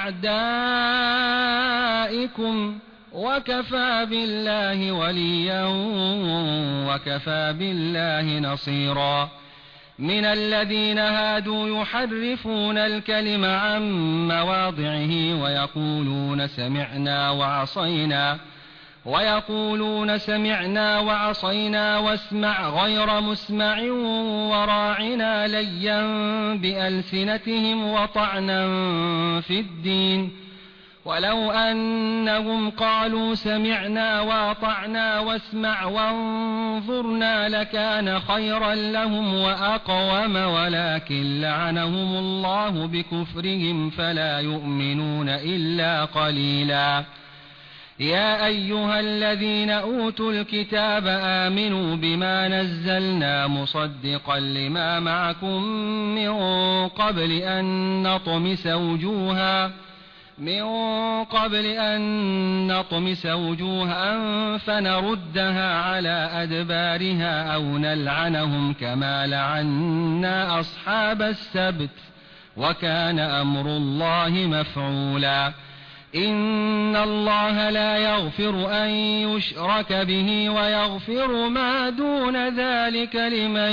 بأعدائكم وكفى بالله وليا وكفى بالله نصيرا. من الذين هادوا يحرفون الكلم عن مواضعه ويقولون سمعنا وعصينا ويقولون سمعنا وعصينا واسمع غير مسمع وراعنا ليا بألسنتهم وطعنا في الدين ولو أنهم قالوا سمعنا وأطعنا واسمع وانظرنا لكان خيرا لهم وأقوم ولكن لعنهم الله بكفرهم فلا يؤمنون إلا قليلا. يا أيها الذين أوتوا الكتاب آمنوا بما نزلنا مصدقا لما معكم من قبل أن نطمس وجوها من قبل أن نطمس وجوها فنردها على أدبارها أو نلعنهم كما لعنا أصحاب السبت وكان أمر الله مفعولا. إن الله لا يغفر أن يشرك به ويغفر ما دون ذلك لمن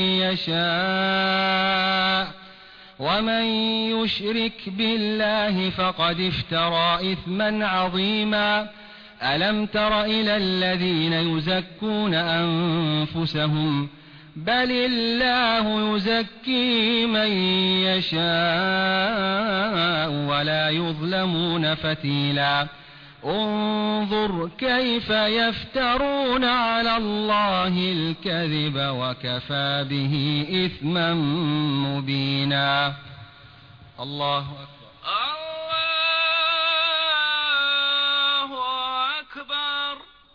يشاء ومن يشرك بالله فقد افترى إثما عظيما. ألم تر إلى الذين يزكون أنفسهم بل الله يزكي من يشاء ولا يظلمون فتيلا. انظر كيف يفترون على الله الكذب وكفى به إثما مبينا. الله أكبر. الله أكبر.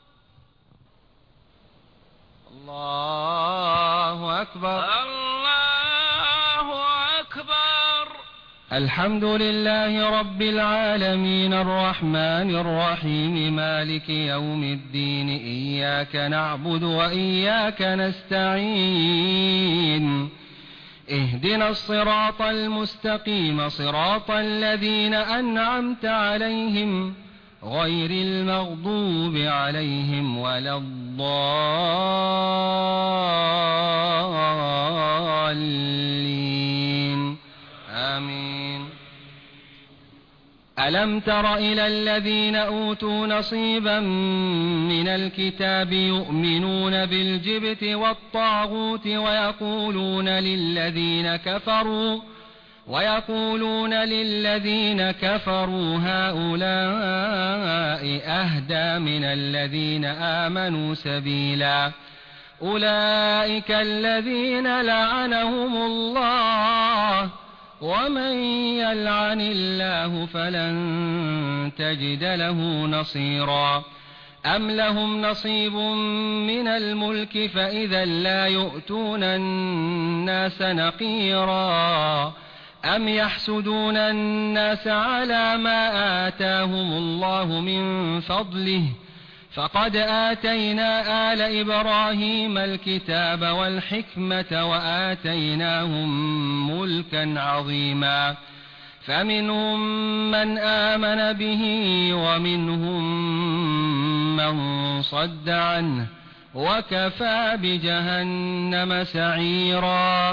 الله أكبر. الله أكبر. الحمد لله رب العالمين الرحمن الرحيم مالك يوم الدين إياك نعبد وإياك نستعين اهدنا الصراط المستقيم صراط الذين أنعمت عليهم غير المغضوب عليهم ولا الضالين آمين. ألم تر إلى الذين أوتوا نصيبا من الكتاب يؤمنون بالجبت والطاغوت ويقولون للذين كفروا ويقولون للذين كفروا هؤلاء أهدى من الذين آمنوا سبيلا أولئك الذين لعنهم الله ومن يلعن الله فلن تجد له نصيرا أم لهم نصيب من الملك فإذا لا يؤتون الناس نقيرا أم يحسدون الناس على ما آتاهم الله من فضله فقد آتينا آل إبراهيم الكتاب والحكمة وآتيناهم ملكا عظيما فمنهم من آمن به ومنهم من صد عنه وكفى بجهنم سعيرا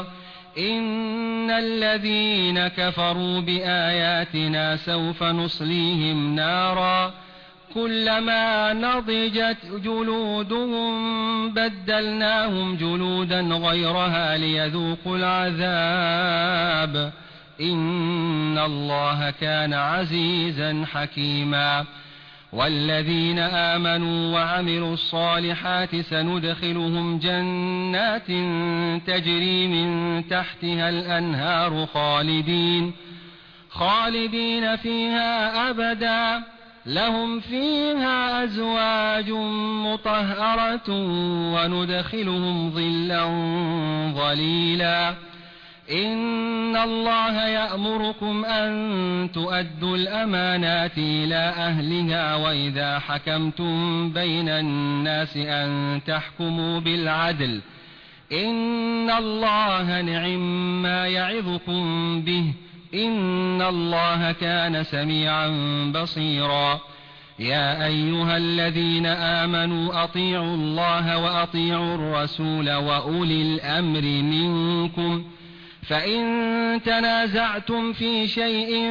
إن الذين كفروا بآياتنا سوف نصليهم نارا كلما نضجت جلودهم بدلناهم جلودا غيرها ليذوقوا العذاب إن الله كان عزيزا حكيما والذين آمنوا وعملوا الصالحات سندخلهم جنات تجري من تحتها الأنهار خالدين خالدين فيها أبدا لهم فيها أزواج مطهرة وندخلهم ظلا ظليلا إن الله يأمركم أن تؤدوا الأمانات إلى أهلها وإذا حكمتم بين الناس أن تحكموا بالعدل إن الله نعم ما يعظكم به إن الله كان سميعا بصيرا يا أيها الذين آمنوا أطيعوا الله وأطيعوا الرسول وأولي الأمر منكم فإن تنازعتم في شيء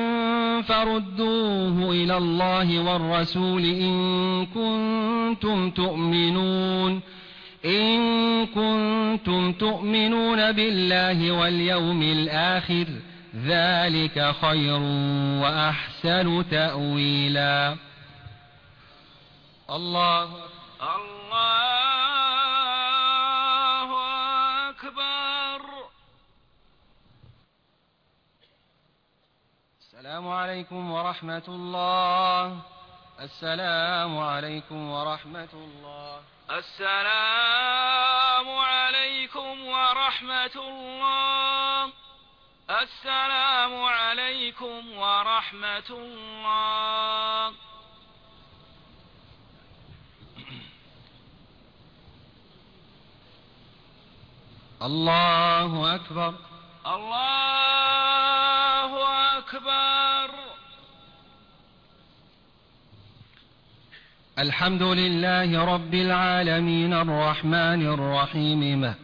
فردوه إلى الله والرسول إن كنتم تؤمنون إن كنتم تؤمنون بالله واليوم الآخر ذلك خير وأحسن تأويلا. الله الله أكبر. السلام عليكم ورحمة الله. السلام عليكم ورحمة الله. السلام عليكم ورحمة الله. السلام عليكم ورحمة الله. الله أكبر. الله أكبر. الحمد لله رب العالمين الرحمن الرحيم ما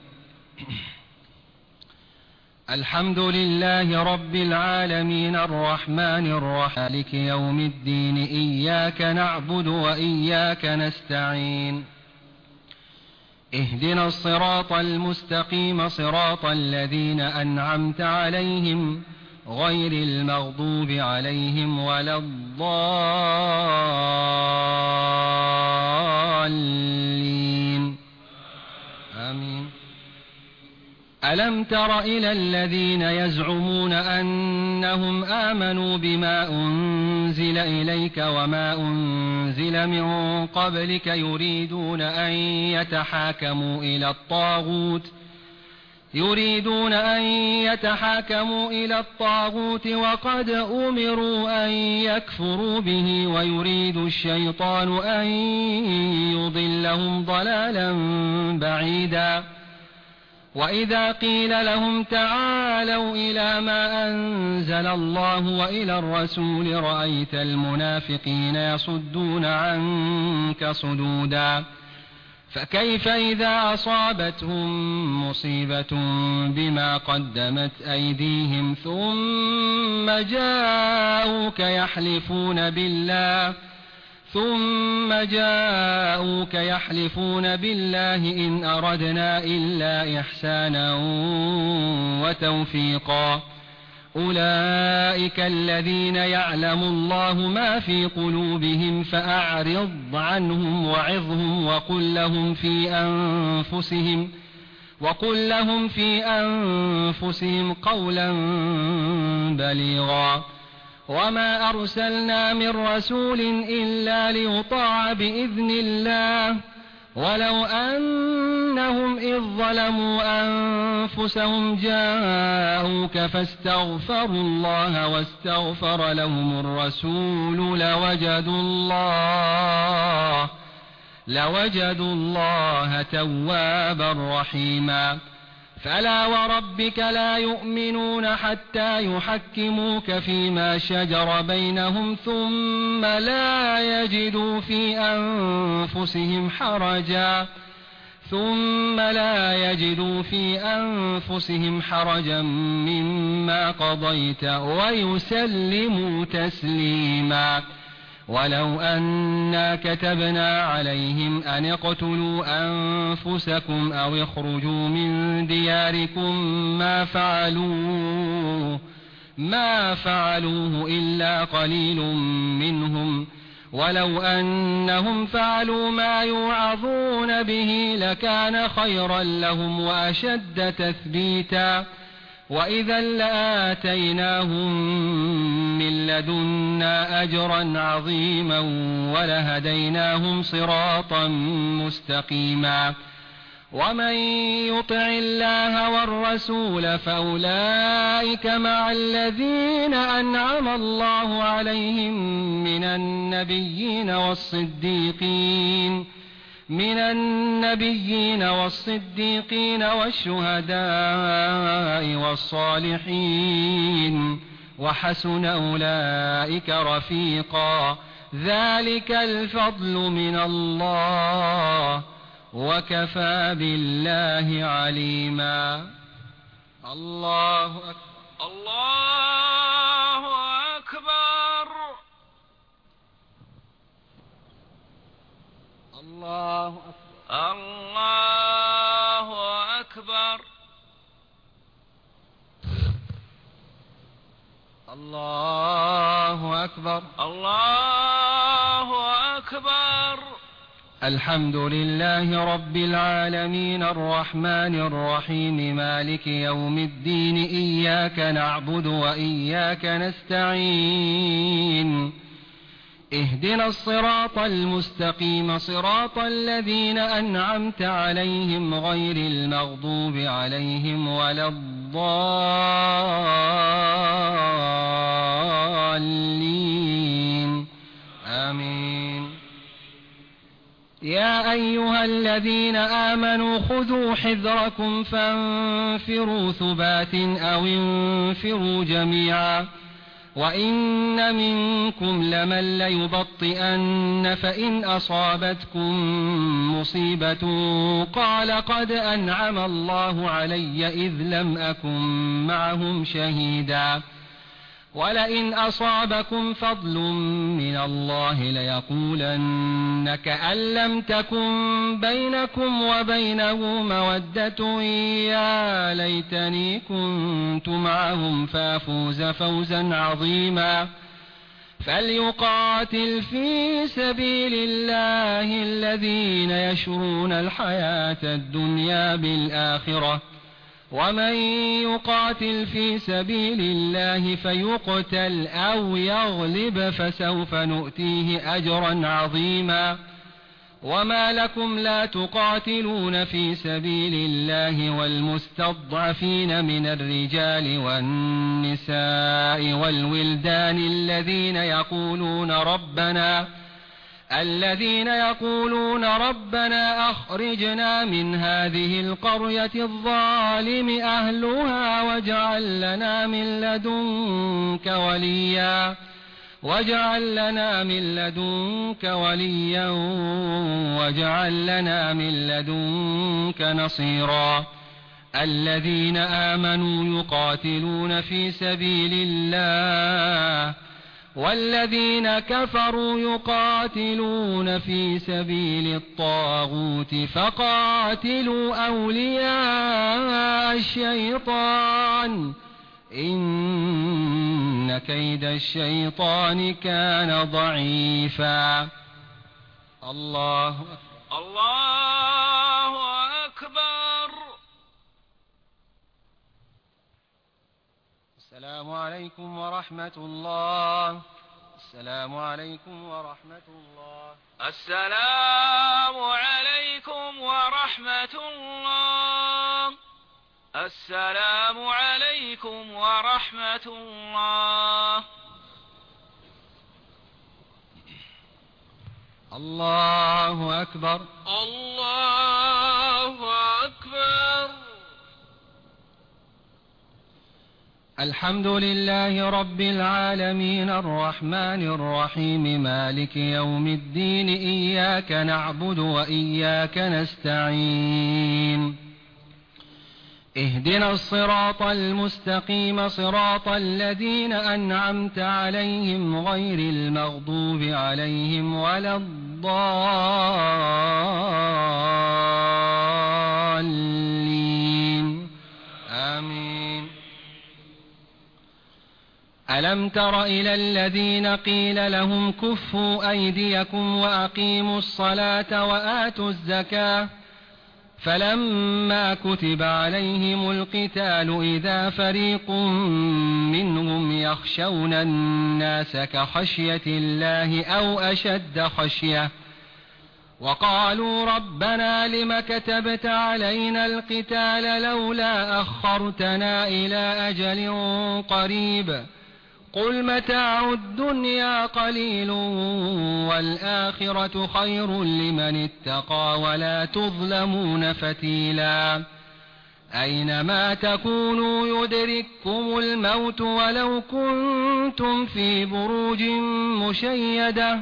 الحمد لله رب العالمين الرحمن الرحيم مالك يوم الدين إياك نعبد وإياك نستعين اهدنا الصراط المستقيم صراط الذين أنعمت عليهم غير المغضوب عليهم ولا الضالين آمين. ألم تر إلى الذين يزعمون أنهم آمنوا بما أنزل إليك وما أنزل من قبلك يريدون أن يتحاكموا إلى الطاغوت يريدون أن يتحاكموا إلى الطاغوت وقد أمروا أن يكفروا به ويريد الشيطان أن يضلهم ضلالا بعيدا وإذا قيل لهم تعالوا إلى ما أنزل الله وإلى الرسول رأيت المنافقين يصدون عنك صدودا فكيف إذا أصابتهم مصيبة بما قدمت أيديهم ثم جاءوك يحلفون بالله ثم جاءوك يحلفون بالله إن أردنا إلا إحسانا وتوفيقا أولئك الذين يعلم الله ما في قلوبهم فأعرض عنهم وعظهم وقل لهم في أنفسهم وقل لهم في أنفسهم قولا بليغا وما أرسلنا من رسول إلا ليطاع بإذن الله ولو أنهم إذ ظلموا أنفسهم جاءوك فاستغفروا الله واستغفر لهم الرسول لوجدوا الله لوجدوا الله توابا رحيما فلا وربك لا يؤمنون حتى يحكموك فيما شجر بينهم ثم لا يجدوا في أنفسهم حرجا ثم لا يجدوا في أنفسهم حرجا مما قضيت ويسلموا تسليما ولو أنا كتبنا عليهم أن اقتلوا أنفسكم أو اخرجوا من دياركم ما فعلوه ما فعلوه إلا قليل منهم ولو أنهم فعلوا ما يوعظون به لكان خيرا لهم وأشد تثبيتا وإذا لآتيناهم من لدنا أجرا عظيما ولهديناهم صراطا مستقيما ومن يطع الله والرسول فأولئك مع الذين أنعم الله عليهم من النبيين والصديقين من النبيين والصديقين والشهداء والصالحين وحسن أولئك رفيقا ذلك الفضل من الله وكفى بالله عليما الله أكبر الله أكبر الله أكبر الله أكبر الله أكبر الله أكبر الحمد لله رب العالمين الرحمن الرحيم مالك يوم الدين إياك نعبد وإياك نستعين اهدنا الصراط المستقيم صراط الذين أنعمت عليهم غير المغضوب عليهم ولا الضالين آمين يا أيها الذين آمنوا خذوا حذركم فانفروا ثبات أو انفروا جميعا وإن منكم لمن ليبطئن فإن أصابتكم مصيبة قال قد أنعم الله علي إذ لم أكن معهم شهيدا ولئن أصابكم فضل من الله ليقولن كأن لم تكن بينكم وبينه مودة يا ليتني كنت معهم فافوز فوزا عظيما فليقاتل في سبيل الله الذين يشرون الحياة الدنيا بالآخرة ومن يقاتل في سبيل الله فيقتل أو يغلب فسوف نؤتيه أجرا عظيما وما لكم لا تقاتلون في سبيل الله والمستضعفين من الرجال والنساء والولدان الذين يقولون ربنا الذين يقولون ربنا أخرجنا من هذه القرية الظالم أهلها واجعل لنا من لدنك وليا واجعل لنا من لدنك وليا واجعل لنا من لدنك نصيرا الذين آمنوا يقاتلون في سبيل الله والذين كفروا يقاتلون في سبيل الطاغوت فقاتلوا أولياء الشيطان إن كيد الشيطان كان ضعيفا. الله أكبر. الله أكبر. السلام عليكم ورحمة الله. السلام عليكم ورحمة الله. السلام عليكم ورحمة الله. السلام عليكم ورحمة الله. الله أكبر. الله أكبر. الحمد لله رب العالمين الرحمن الرحيم مالك يوم الدين إياك نعبد وإياك نستعين اهدنا الصراط المستقيم صراط الذين أنعمت عليهم غير المغضوب عليهم ولا الضالين آمين. ألم تر إلى الذين قيل لهم كفوا أيديكم وأقيموا الصلاة وآتوا الزكاة فلما كتب عليهم القتال إذا فريق منهم يخشون الناس كخشية الله أو أشد خشية وقالوا ربنا لم كتبت علينا القتال لولا أخرتنا إلى أجل قريب قل متاع الدنيا قليل والآخرة خير لمن اتقى ولا تظلمون فتيلا أينما تكونوا يدرككم الموت ولو كنتم في بروج مشيدة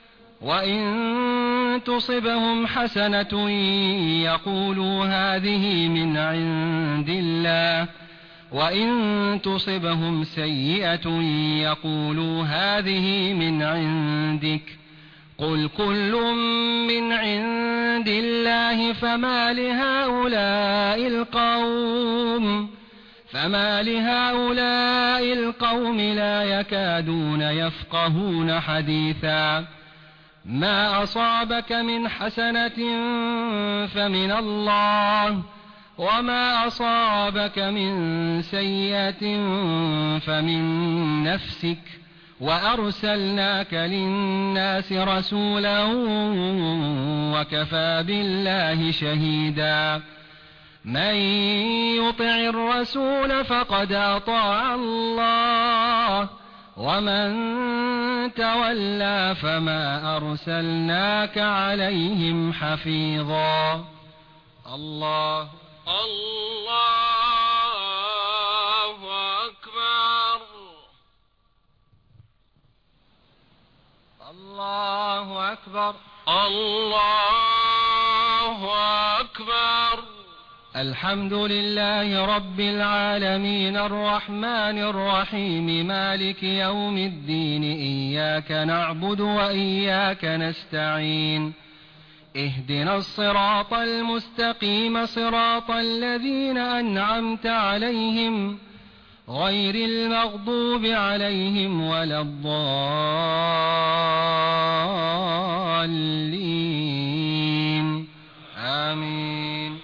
وإن تصبهم حسنة يقولوا هذه من عند الله وإن تصبهم سيئة يقولوا هذه من عندك قل كل من عند الله فما لهؤلاء القوم فما لهؤلاء القوم لا يكادون يفقهون حديثا ما أصابك من حسنة فمن الله وما أصابك من سيئة فمن نفسك وأرسلناك للناس رسولا وكفى بالله شهيدا من يطع الرسول فقد أطاع الله ومن تولى فما أرسلناك عليهم حفيظا. الله الله أكبر. الله أكبر. الله أكبر. الحمد لله رب العالمين الرحمن الرحيم مالك يوم الدين إياك نعبد وإياك نستعين اهدنا الصراط المستقيم صراط الذين أنعمت عليهم غير المغضوب عليهم ولا الضالين آمين.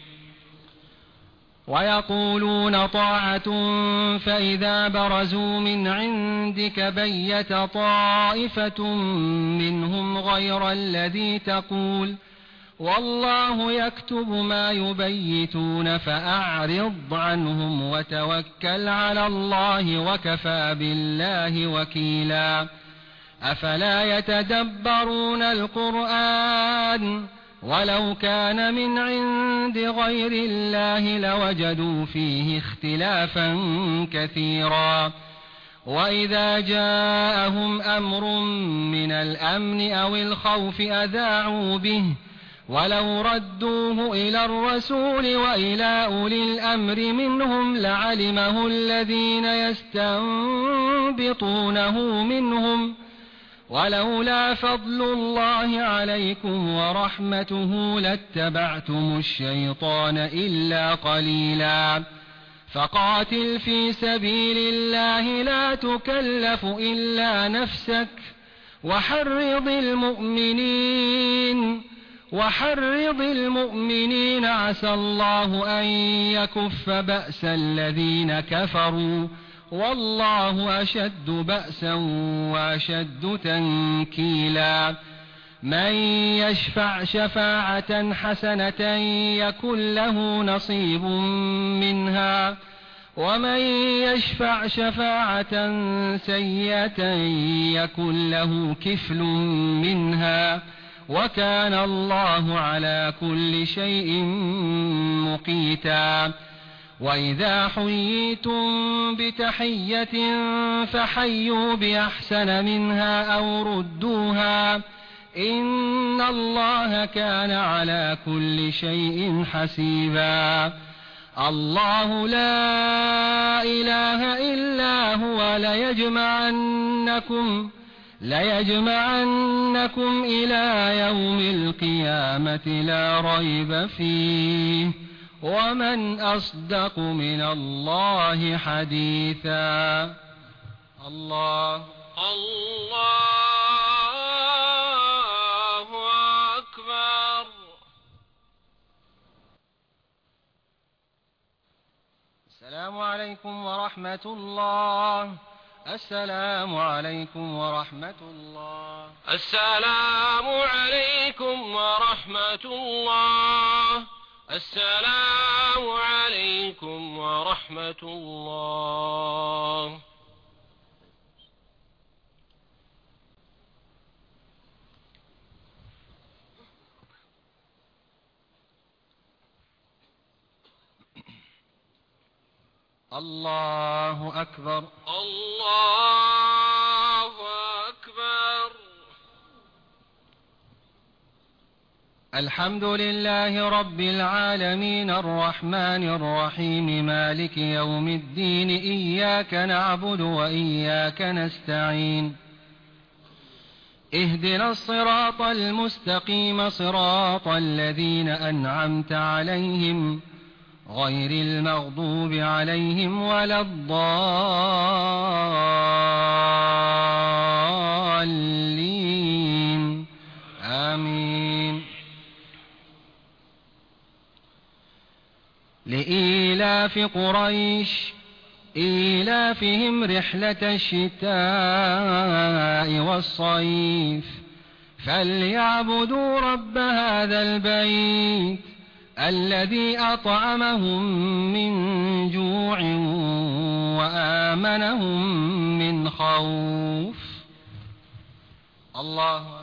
ويقولون طاعة فإذا برزوا من عندك بيت طائفة منهم غير الذي تقول والله يكتب ما يبيتون فأعرض عنهم وتوكل على الله وكفى بالله وكيلا أفلا يتدبرون القرآن ولو كان من عند غير الله لوجدوا فيه اختلافا كثيرا وإذا جاءهم أمر من الأمن أو الخوف أذاعوا به ولو ردوه إلى الرسول وإلى أولي الأمر منهم لعلمه الذين يستنبطونه منهم ولولا فضل الله عليكم ورحمته لاتبعتم الشيطان إلا قليلا فقاتل في سبيل الله لا تكلف إلا نفسك وحرض المؤمنين وحرض المؤمنين عسى الله أن يكف بأس الذين كفروا والله أشد بأسا وأشد تنكيلا من يشفع شفاعة حسنة يكن له نصيب منها ومن يشفع شفاعة سيئة يكن له كفل منها وكان الله على كل شيء مقيتا وإذا حييتم بتحية فحيوا بأحسن منها أو ردوها إن الله كان على كل شيء حسيبا الله لا إله إلا هو ليجمعنكم ليجمعنكم إلى يوم القيامة لا ريب فيه ومن أصدق من الله حديثا الله الله أكبر. السلام عليكم ورحمة الله. السلام عليكم ورحمة الله. السلام عليكم ورحمة الله. السلام عليكم ورحمة الله. الله أكبر. الله أكبر. الحمد لله رب العالمين الرحمن الرحيم مالك يوم الدين إياك نعبد وإياك نستعين اهدنا الصراط المستقيم صراط الذين أنعمت عليهم غير المغضوب عليهم ولا الضالين آمين. لإيلاف قريش إيلافهم رحلة الشتاء والصيف فليعبدوا رب هذا البيت الذي أطعمهم من جوع وآمنهم من خوف. الله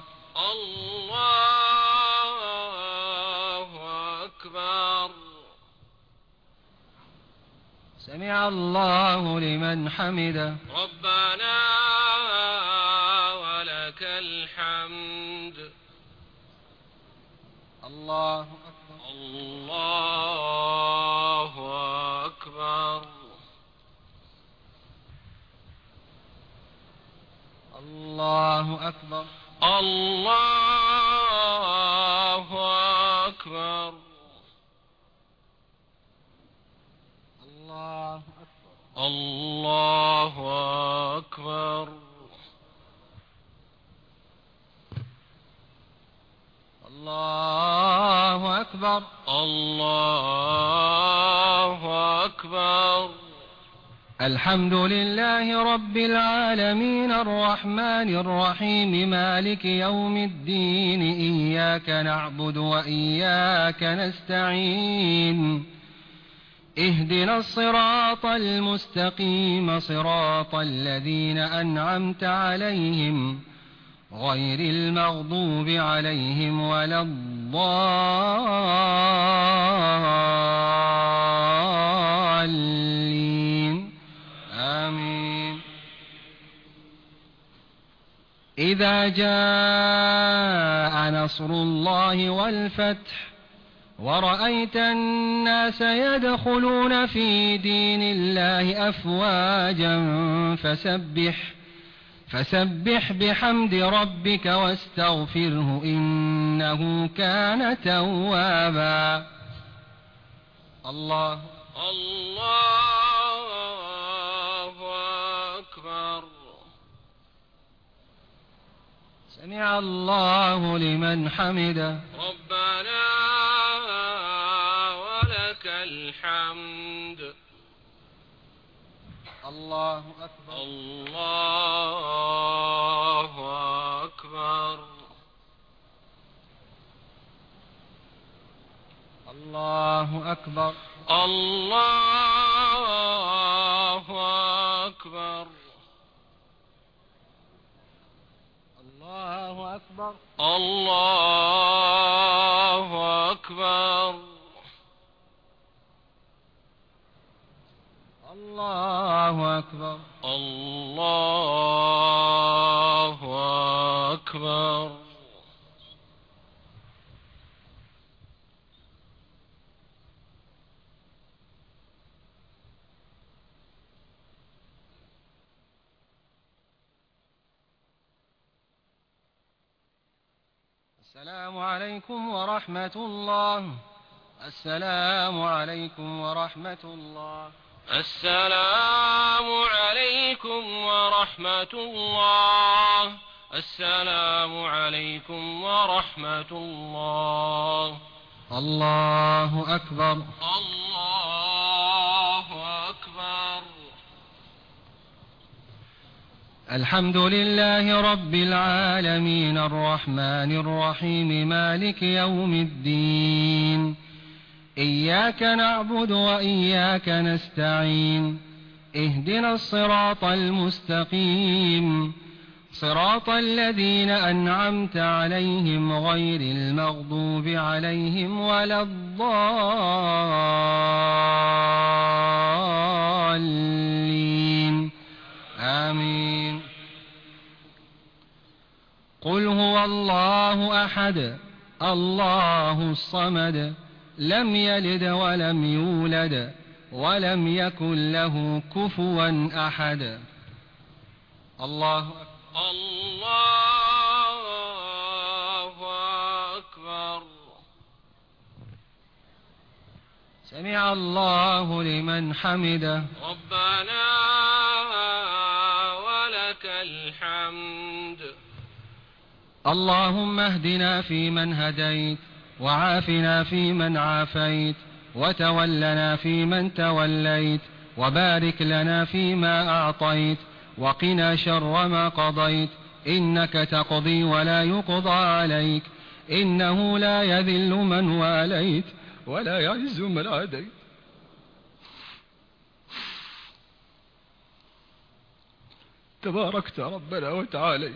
الله أكبر. سمع الله لمن حمده. ربنا ولك الحمد. الله أكبر. الله أكبر. الله أكبر. الله أكبر. الله أكبر. الله أكبر. الله أكبر. الله أكبر. الحمد لله رب العالمين الرحمن الرحيم مالك يوم الدين إياك نعبد وإياك نستعين اهدنا الصراط المستقيم صراط الذين أنعمت عليهم غير المغضوب عليهم ولا الضالين آمين. إذا جاء نصر الله والفتح ورأيت الناس يدخلون في دين الله أفواجا فسبح فسبح بحمد ربك واستغفره إنه كان توابا. الله الله أكبر. سمع الله لمن حمده. ربنا ولك الحمد. الله أكبر. الله أكبر. الله أكبر. الله أكبر. الله أكبر. الله أكبر. الله أكبر. الله أكبر. السلام عليكم ورحمة الله. السلام عليكم ورحمة الله. السلام عليكم ورحمة الله. السلام عليكم ورحمة الله. الله أكبر. الله أكبر. الحمد لله رب العالمين الرحمن الرحيم مالك يوم الدين. إياك نعبد وإياك نستعين. اهدنا الصراط المستقيم صراط الذين أنعمت عليهم غير المغضوب عليهم ولا الضالين آمين. قل هو الله أحد الله الصمد لم يلد ولم يولد ولم يكن له كفوا أحد. الله أكبر. الله أكبر. سمع الله لمن حمده. ربنا ولك الحمد. اللهم اهدنا فيمن هديت وعافنا فيمن عافيت وتولنا فيمن توليت وبارك لنا فيما أعطيت وقنا شر ما قضيت إنك تقضي ولا يقضى عليك إنه لا يذل من واليت ولا يعز من عاديت. تباركت ربنا وتعاليت.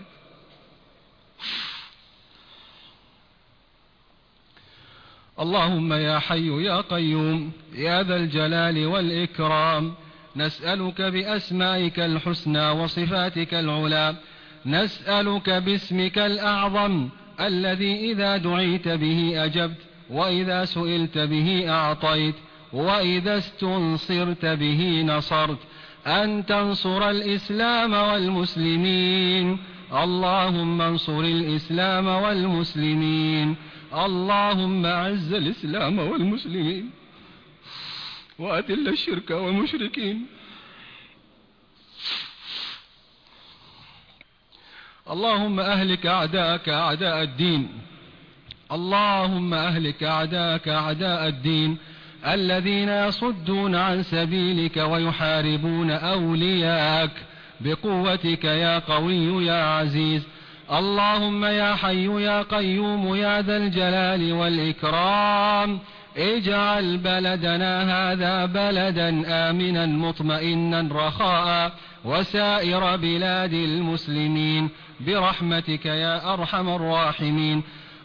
اللهم يا حي يا قيوم يا ذا الجلال والإكرام نسألك بأسمائك الحسنى وصفاتك العلى نسألك باسمك الأعظم الذي إذا دعيت به أجبت وإذا سئلت به أعطيت وإذا استنصرت به نصرت أن تنصر الإسلام والمسلمين. اللهم انصر الإسلام والمسلمين. اللهم أعز الإسلام والمسلمين وأذل الشرك والمشركين. اللهم أهلك أعداءك أعداء الدين. اللهم أهلك أعداءك أعداء الدين الذين يصدون عن سبيلك ويحاربون أولياءك بقوتك يا قوي يا عزيز. اللهم يا حي يا قيوم يا ذا الجلال والإكرام اجعل بلدنا هذا بلدا آمنا مطمئنا رخاء وسائر بلاد المسلمين برحمتك يا أرحم الراحمين.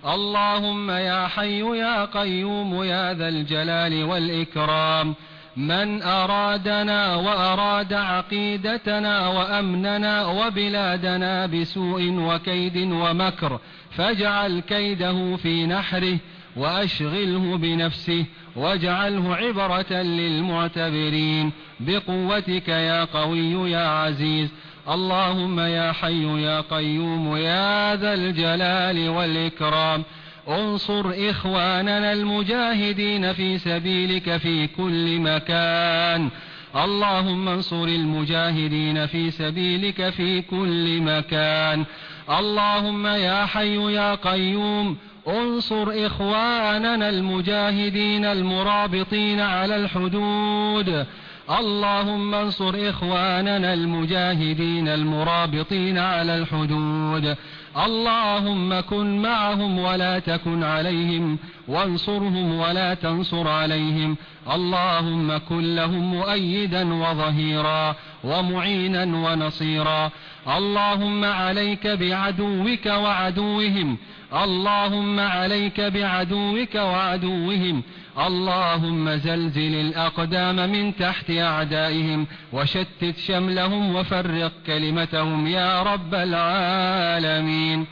اللهم يا حي يا قيوم يا ذا الجلال والإكرام، من أرادنا وأراد عقيدتنا وأمننا وبلادنا بسوء وكيد ومكر فاجعل كيده في نحره وأشغله بنفسه واجعله عبرة للمعتبرين بقوتك يا قوي يا عزيز. اللهم يا حي يا قيوم يا ذا الجلال والإكرام، انصر إخواننا المجاهدين في سبيلك في كل مكان. اللهم انصر المجاهدين في سبيلك في كل مكان. اللهم يا حي يا قيوم انصر إخواننا المجاهدين المرابطين على الحدود. اللهم انصر إخواننا المجاهدين المرابطين على الحدود. اللهم كن معهم ولا تكن عليهم، وانصرهم ولا تنصر عليهم. اللهم كن لهم مؤيدا وظهيرا ومعينا ونصيرا. اللهم عليك بعدوك وعدوهم، اللهم عليك بعدوك وعدوهم. اللهم زلزل الأقدام من تحت أعدائهم وشتت شملهم وفرق كلمتهم يا رب العالمين.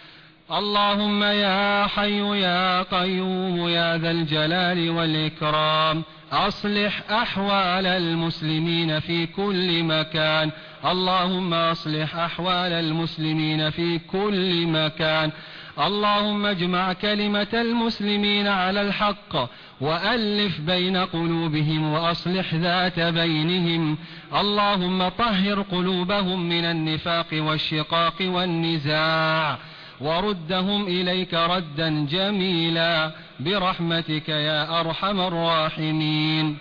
اللهم يا حي يا قيوم يا ذا الجلال والإكرام أصلح أحوال المسلمين في كل مكان. اللهم أصلح أحوال المسلمين في كل مكان. اللهم اجمع كلمة المسلمين على الحق وألف بين قلوبهم وأصلح ذات بينهم. اللهم طهر قلوبهم من النفاق والشقاق والنزاع وردهم إليك ردا جميلا برحمتك يا أرحم الراحمين.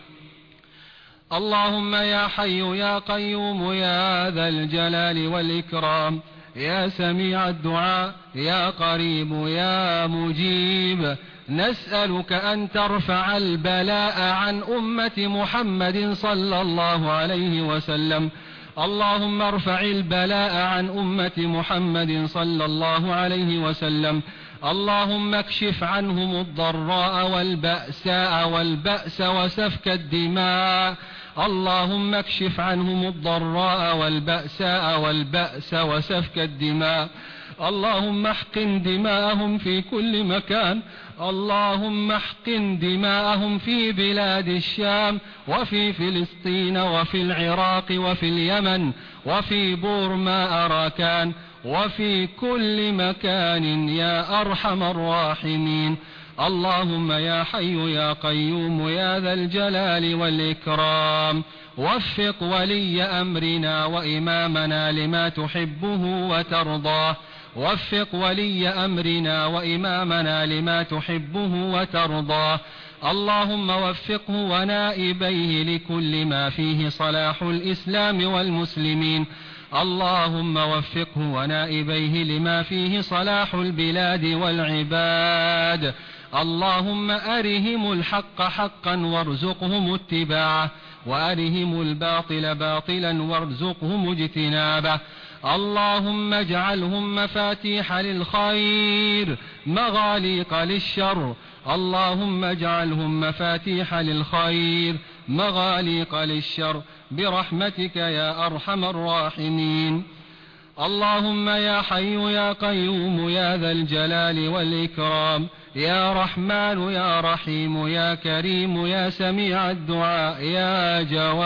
اللهم يا حي يا قيوم يا ذا الجلال والإكرام يا سميع الدعاء يا قريب يا مجيب، نسألك أن ترفع البلاء عن أمة محمد صلى الله عليه وسلم. اللهم ارفع البلاء عن أمة محمد صلى الله عليه وسلم. اللهم اكشف عنهم الضراء والبأساء والبأس وسفك الدماء. اللهم اكشف عنهم الضراء والبأساء والبأس وسفك الدماء. اللهم احقن دماءهم في كل مكان. اللهم احقن دماءهم في بلاد الشام وفي فلسطين وفي العراق وفي اليمن وفي بورما أراكان وفي كل مكان يا أرحم الراحمين. اللهم يا حي يا قيوم يا ذا الجلال والإكرام وفق ولي أمرنا وإمامنا لما تحبه وترضاه. وفق ولي أمرنا وإمامنا لما تحبه وترضاه. اللهم وفقه ونائبيه لكل ما فيه صلاح الإسلام والمسلمين. اللهم وفقه ونائبيه لما فيه صلاح البلاد والعباد. اللهم أرهم الحق حقا وارزقهم اتباعه، وأرهم الباطل باطلا وارزقهم اجتنابه. اللهم اجعلهم مفاتيح للخير مغاليق للشر. اللهم اجعلهم مفاتيح للخير مغاليق للشر برحمتك يا أرحم الراحمين. اللهم يا حي يا قيوم يا ذا الجلال والإكرام يا رحمن يا رحيم يا كريم يا سميع الدعاء يا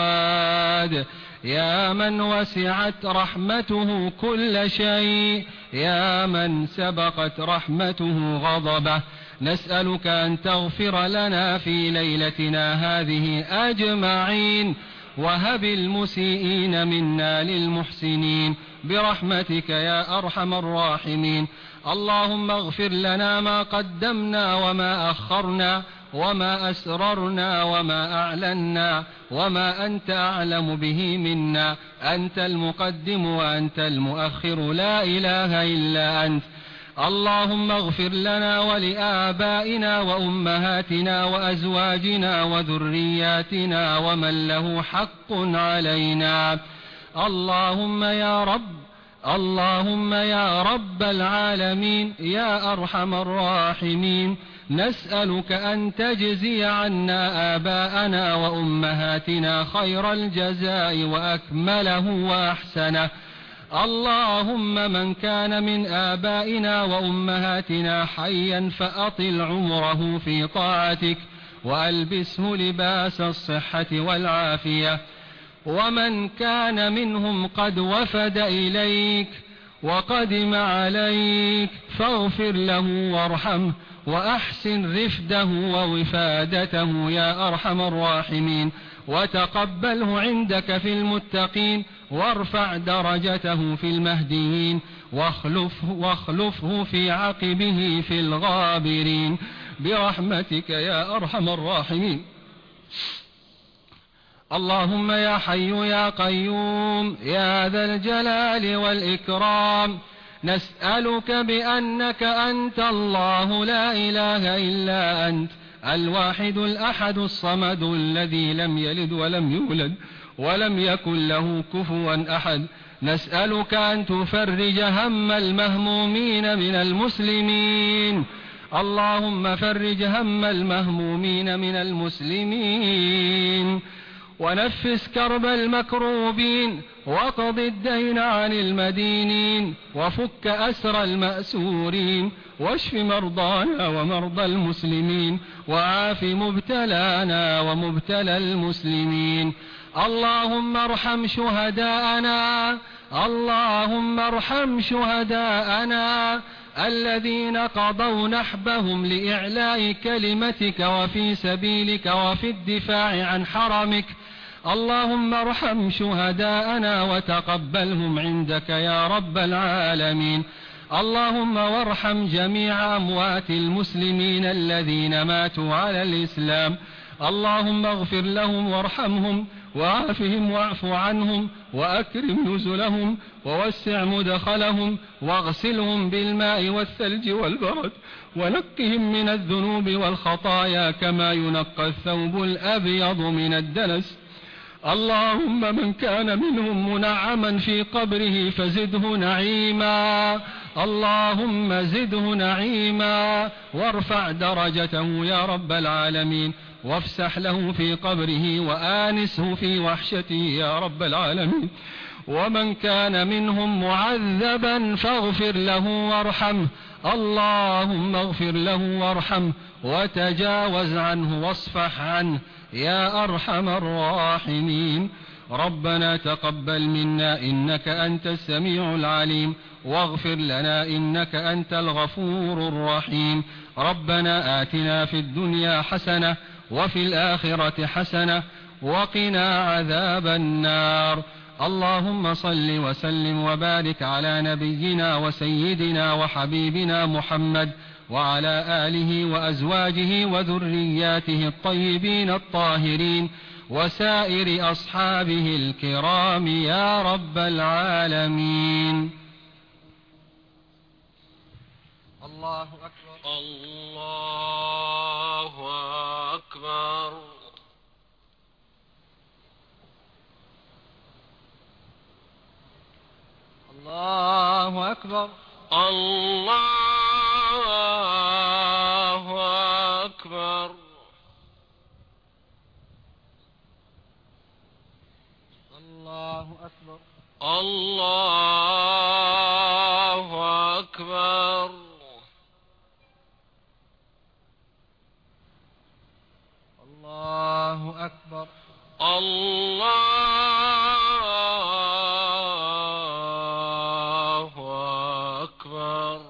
جواد يا من وسعت رحمته كل شيء يا من سبقت رحمته غضبه، نسألك أن تغفر لنا في ليلتنا هذه أجمعين، وهب المسيئين منا للمحسنين برحمتك يا أرحم الراحمين. اللهم اغفر لنا ما قدمنا وما أخرنا وما أسررنا وما أعلنا وما أنت أعلم به منا. أنت المقدم وأنت المؤخر، لا إله إلا أنت. اللهم اغفر لنا ولآبائنا وأمهاتنا وأزواجنا وذرياتنا ومن له حق علينا. اللهم يا رب اللهم يا رب العالمين يا أرحم الراحمين نسألك أن تجزي عنا آباءنا وأمهاتنا خير الجزاء وأكمله وأحسنه. اللهم من كان من آبائنا وأمهاتنا حيا فأطل عمره في طاعتك وألبسه لباس الصحة والعافية، ومن كان منهم قد وفد إليك وقدم عليك فاغفر له وارحمه وأحسن رفده ووفادته يا أرحم الراحمين، وتقبله عندك في المتقين وارفع درجته في المهديين واخلفه, واخلفه في عقبه في الغابرين برحمتك يا أرحم الراحمين. اللهم يا حي يا قيوم يا ذا الجلال والإكرام نسألك بأنك أنت الله لا إله إلا أنت الواحد الأحد الصمد الذي لم يلد ولم يولد ولم يكن له كفوا أحد، نسألك أن تفرج هم المهمومين من المسلمين. اللهم فرج هم المهمومين من المسلمين ونفس كرب المكروبين وقض الدين عن المدينين وفك أسر المأسورين واشف مرضانا ومرضى المسلمين وعاف مبتلانا ومبتلى المسلمين. اللهم ارحم شهداءنا اللهم ارحم شهداءنا الذين قضوا نحبهم لإعلاء كلمتك وفي سبيلك وفي الدفاع عن حرمك. اللهم ارحم شهداءنا وتقبلهم عندك يا رب العالمين. اللهم وارحم جميع أموات المسلمين الذين ماتوا على الإسلام. اللهم اغفر لهم وارحمهم وعافهم واعف عنهم وأكرم نزلهم ووسع مدخلهم واغسلهم بالماء والثلج والبرد ونقهم من الذنوب والخطايا كما ينقى الثوب الأبيض من الدنس. اللهم من كان منهم منعما في قبره فزده نعيما اللهم زده نعيما وارفع درجته يا رب العالمين وافسح له في قبره وآنسه في وحشته يا رب العالمين. ومن كان منهم معذبا فاغفر له وارحمه اللهم اغفر له وارحمه وتجاوز عنه واصفح عنه يا أرحم الراحمين. ربنا تقبل منا إنك أنت السميع العليم واغفر لنا إنك أنت الغفور الرحيم. ربنا آتنا في الدنيا حسنة وفي الآخرة حسنة وقنا عذاب النار. اللهم صل وسلم وبارك على نبينا وسيدنا وحبيبنا محمد وعلى آله وأزواجه وذرياته الطيبين الطاهرين وسائر أصحابه الكرام يا رب العالمين. الله أكبر الله أكبر. الله أكبر الله أكبر. الله أكبر الله أكبر. الله أكبر الله أكبر.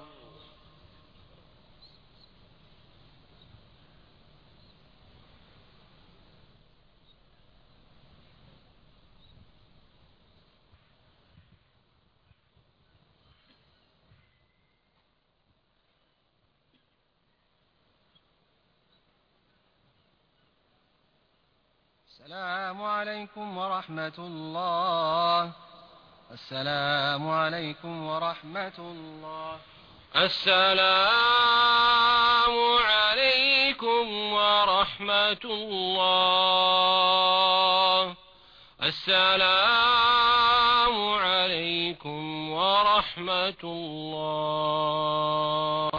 السلام عليكم ورحمة الله. السلام عليكم ورحمة الله. السلام عليكم ورحمة الله. السلام عليكم ورحمة الله.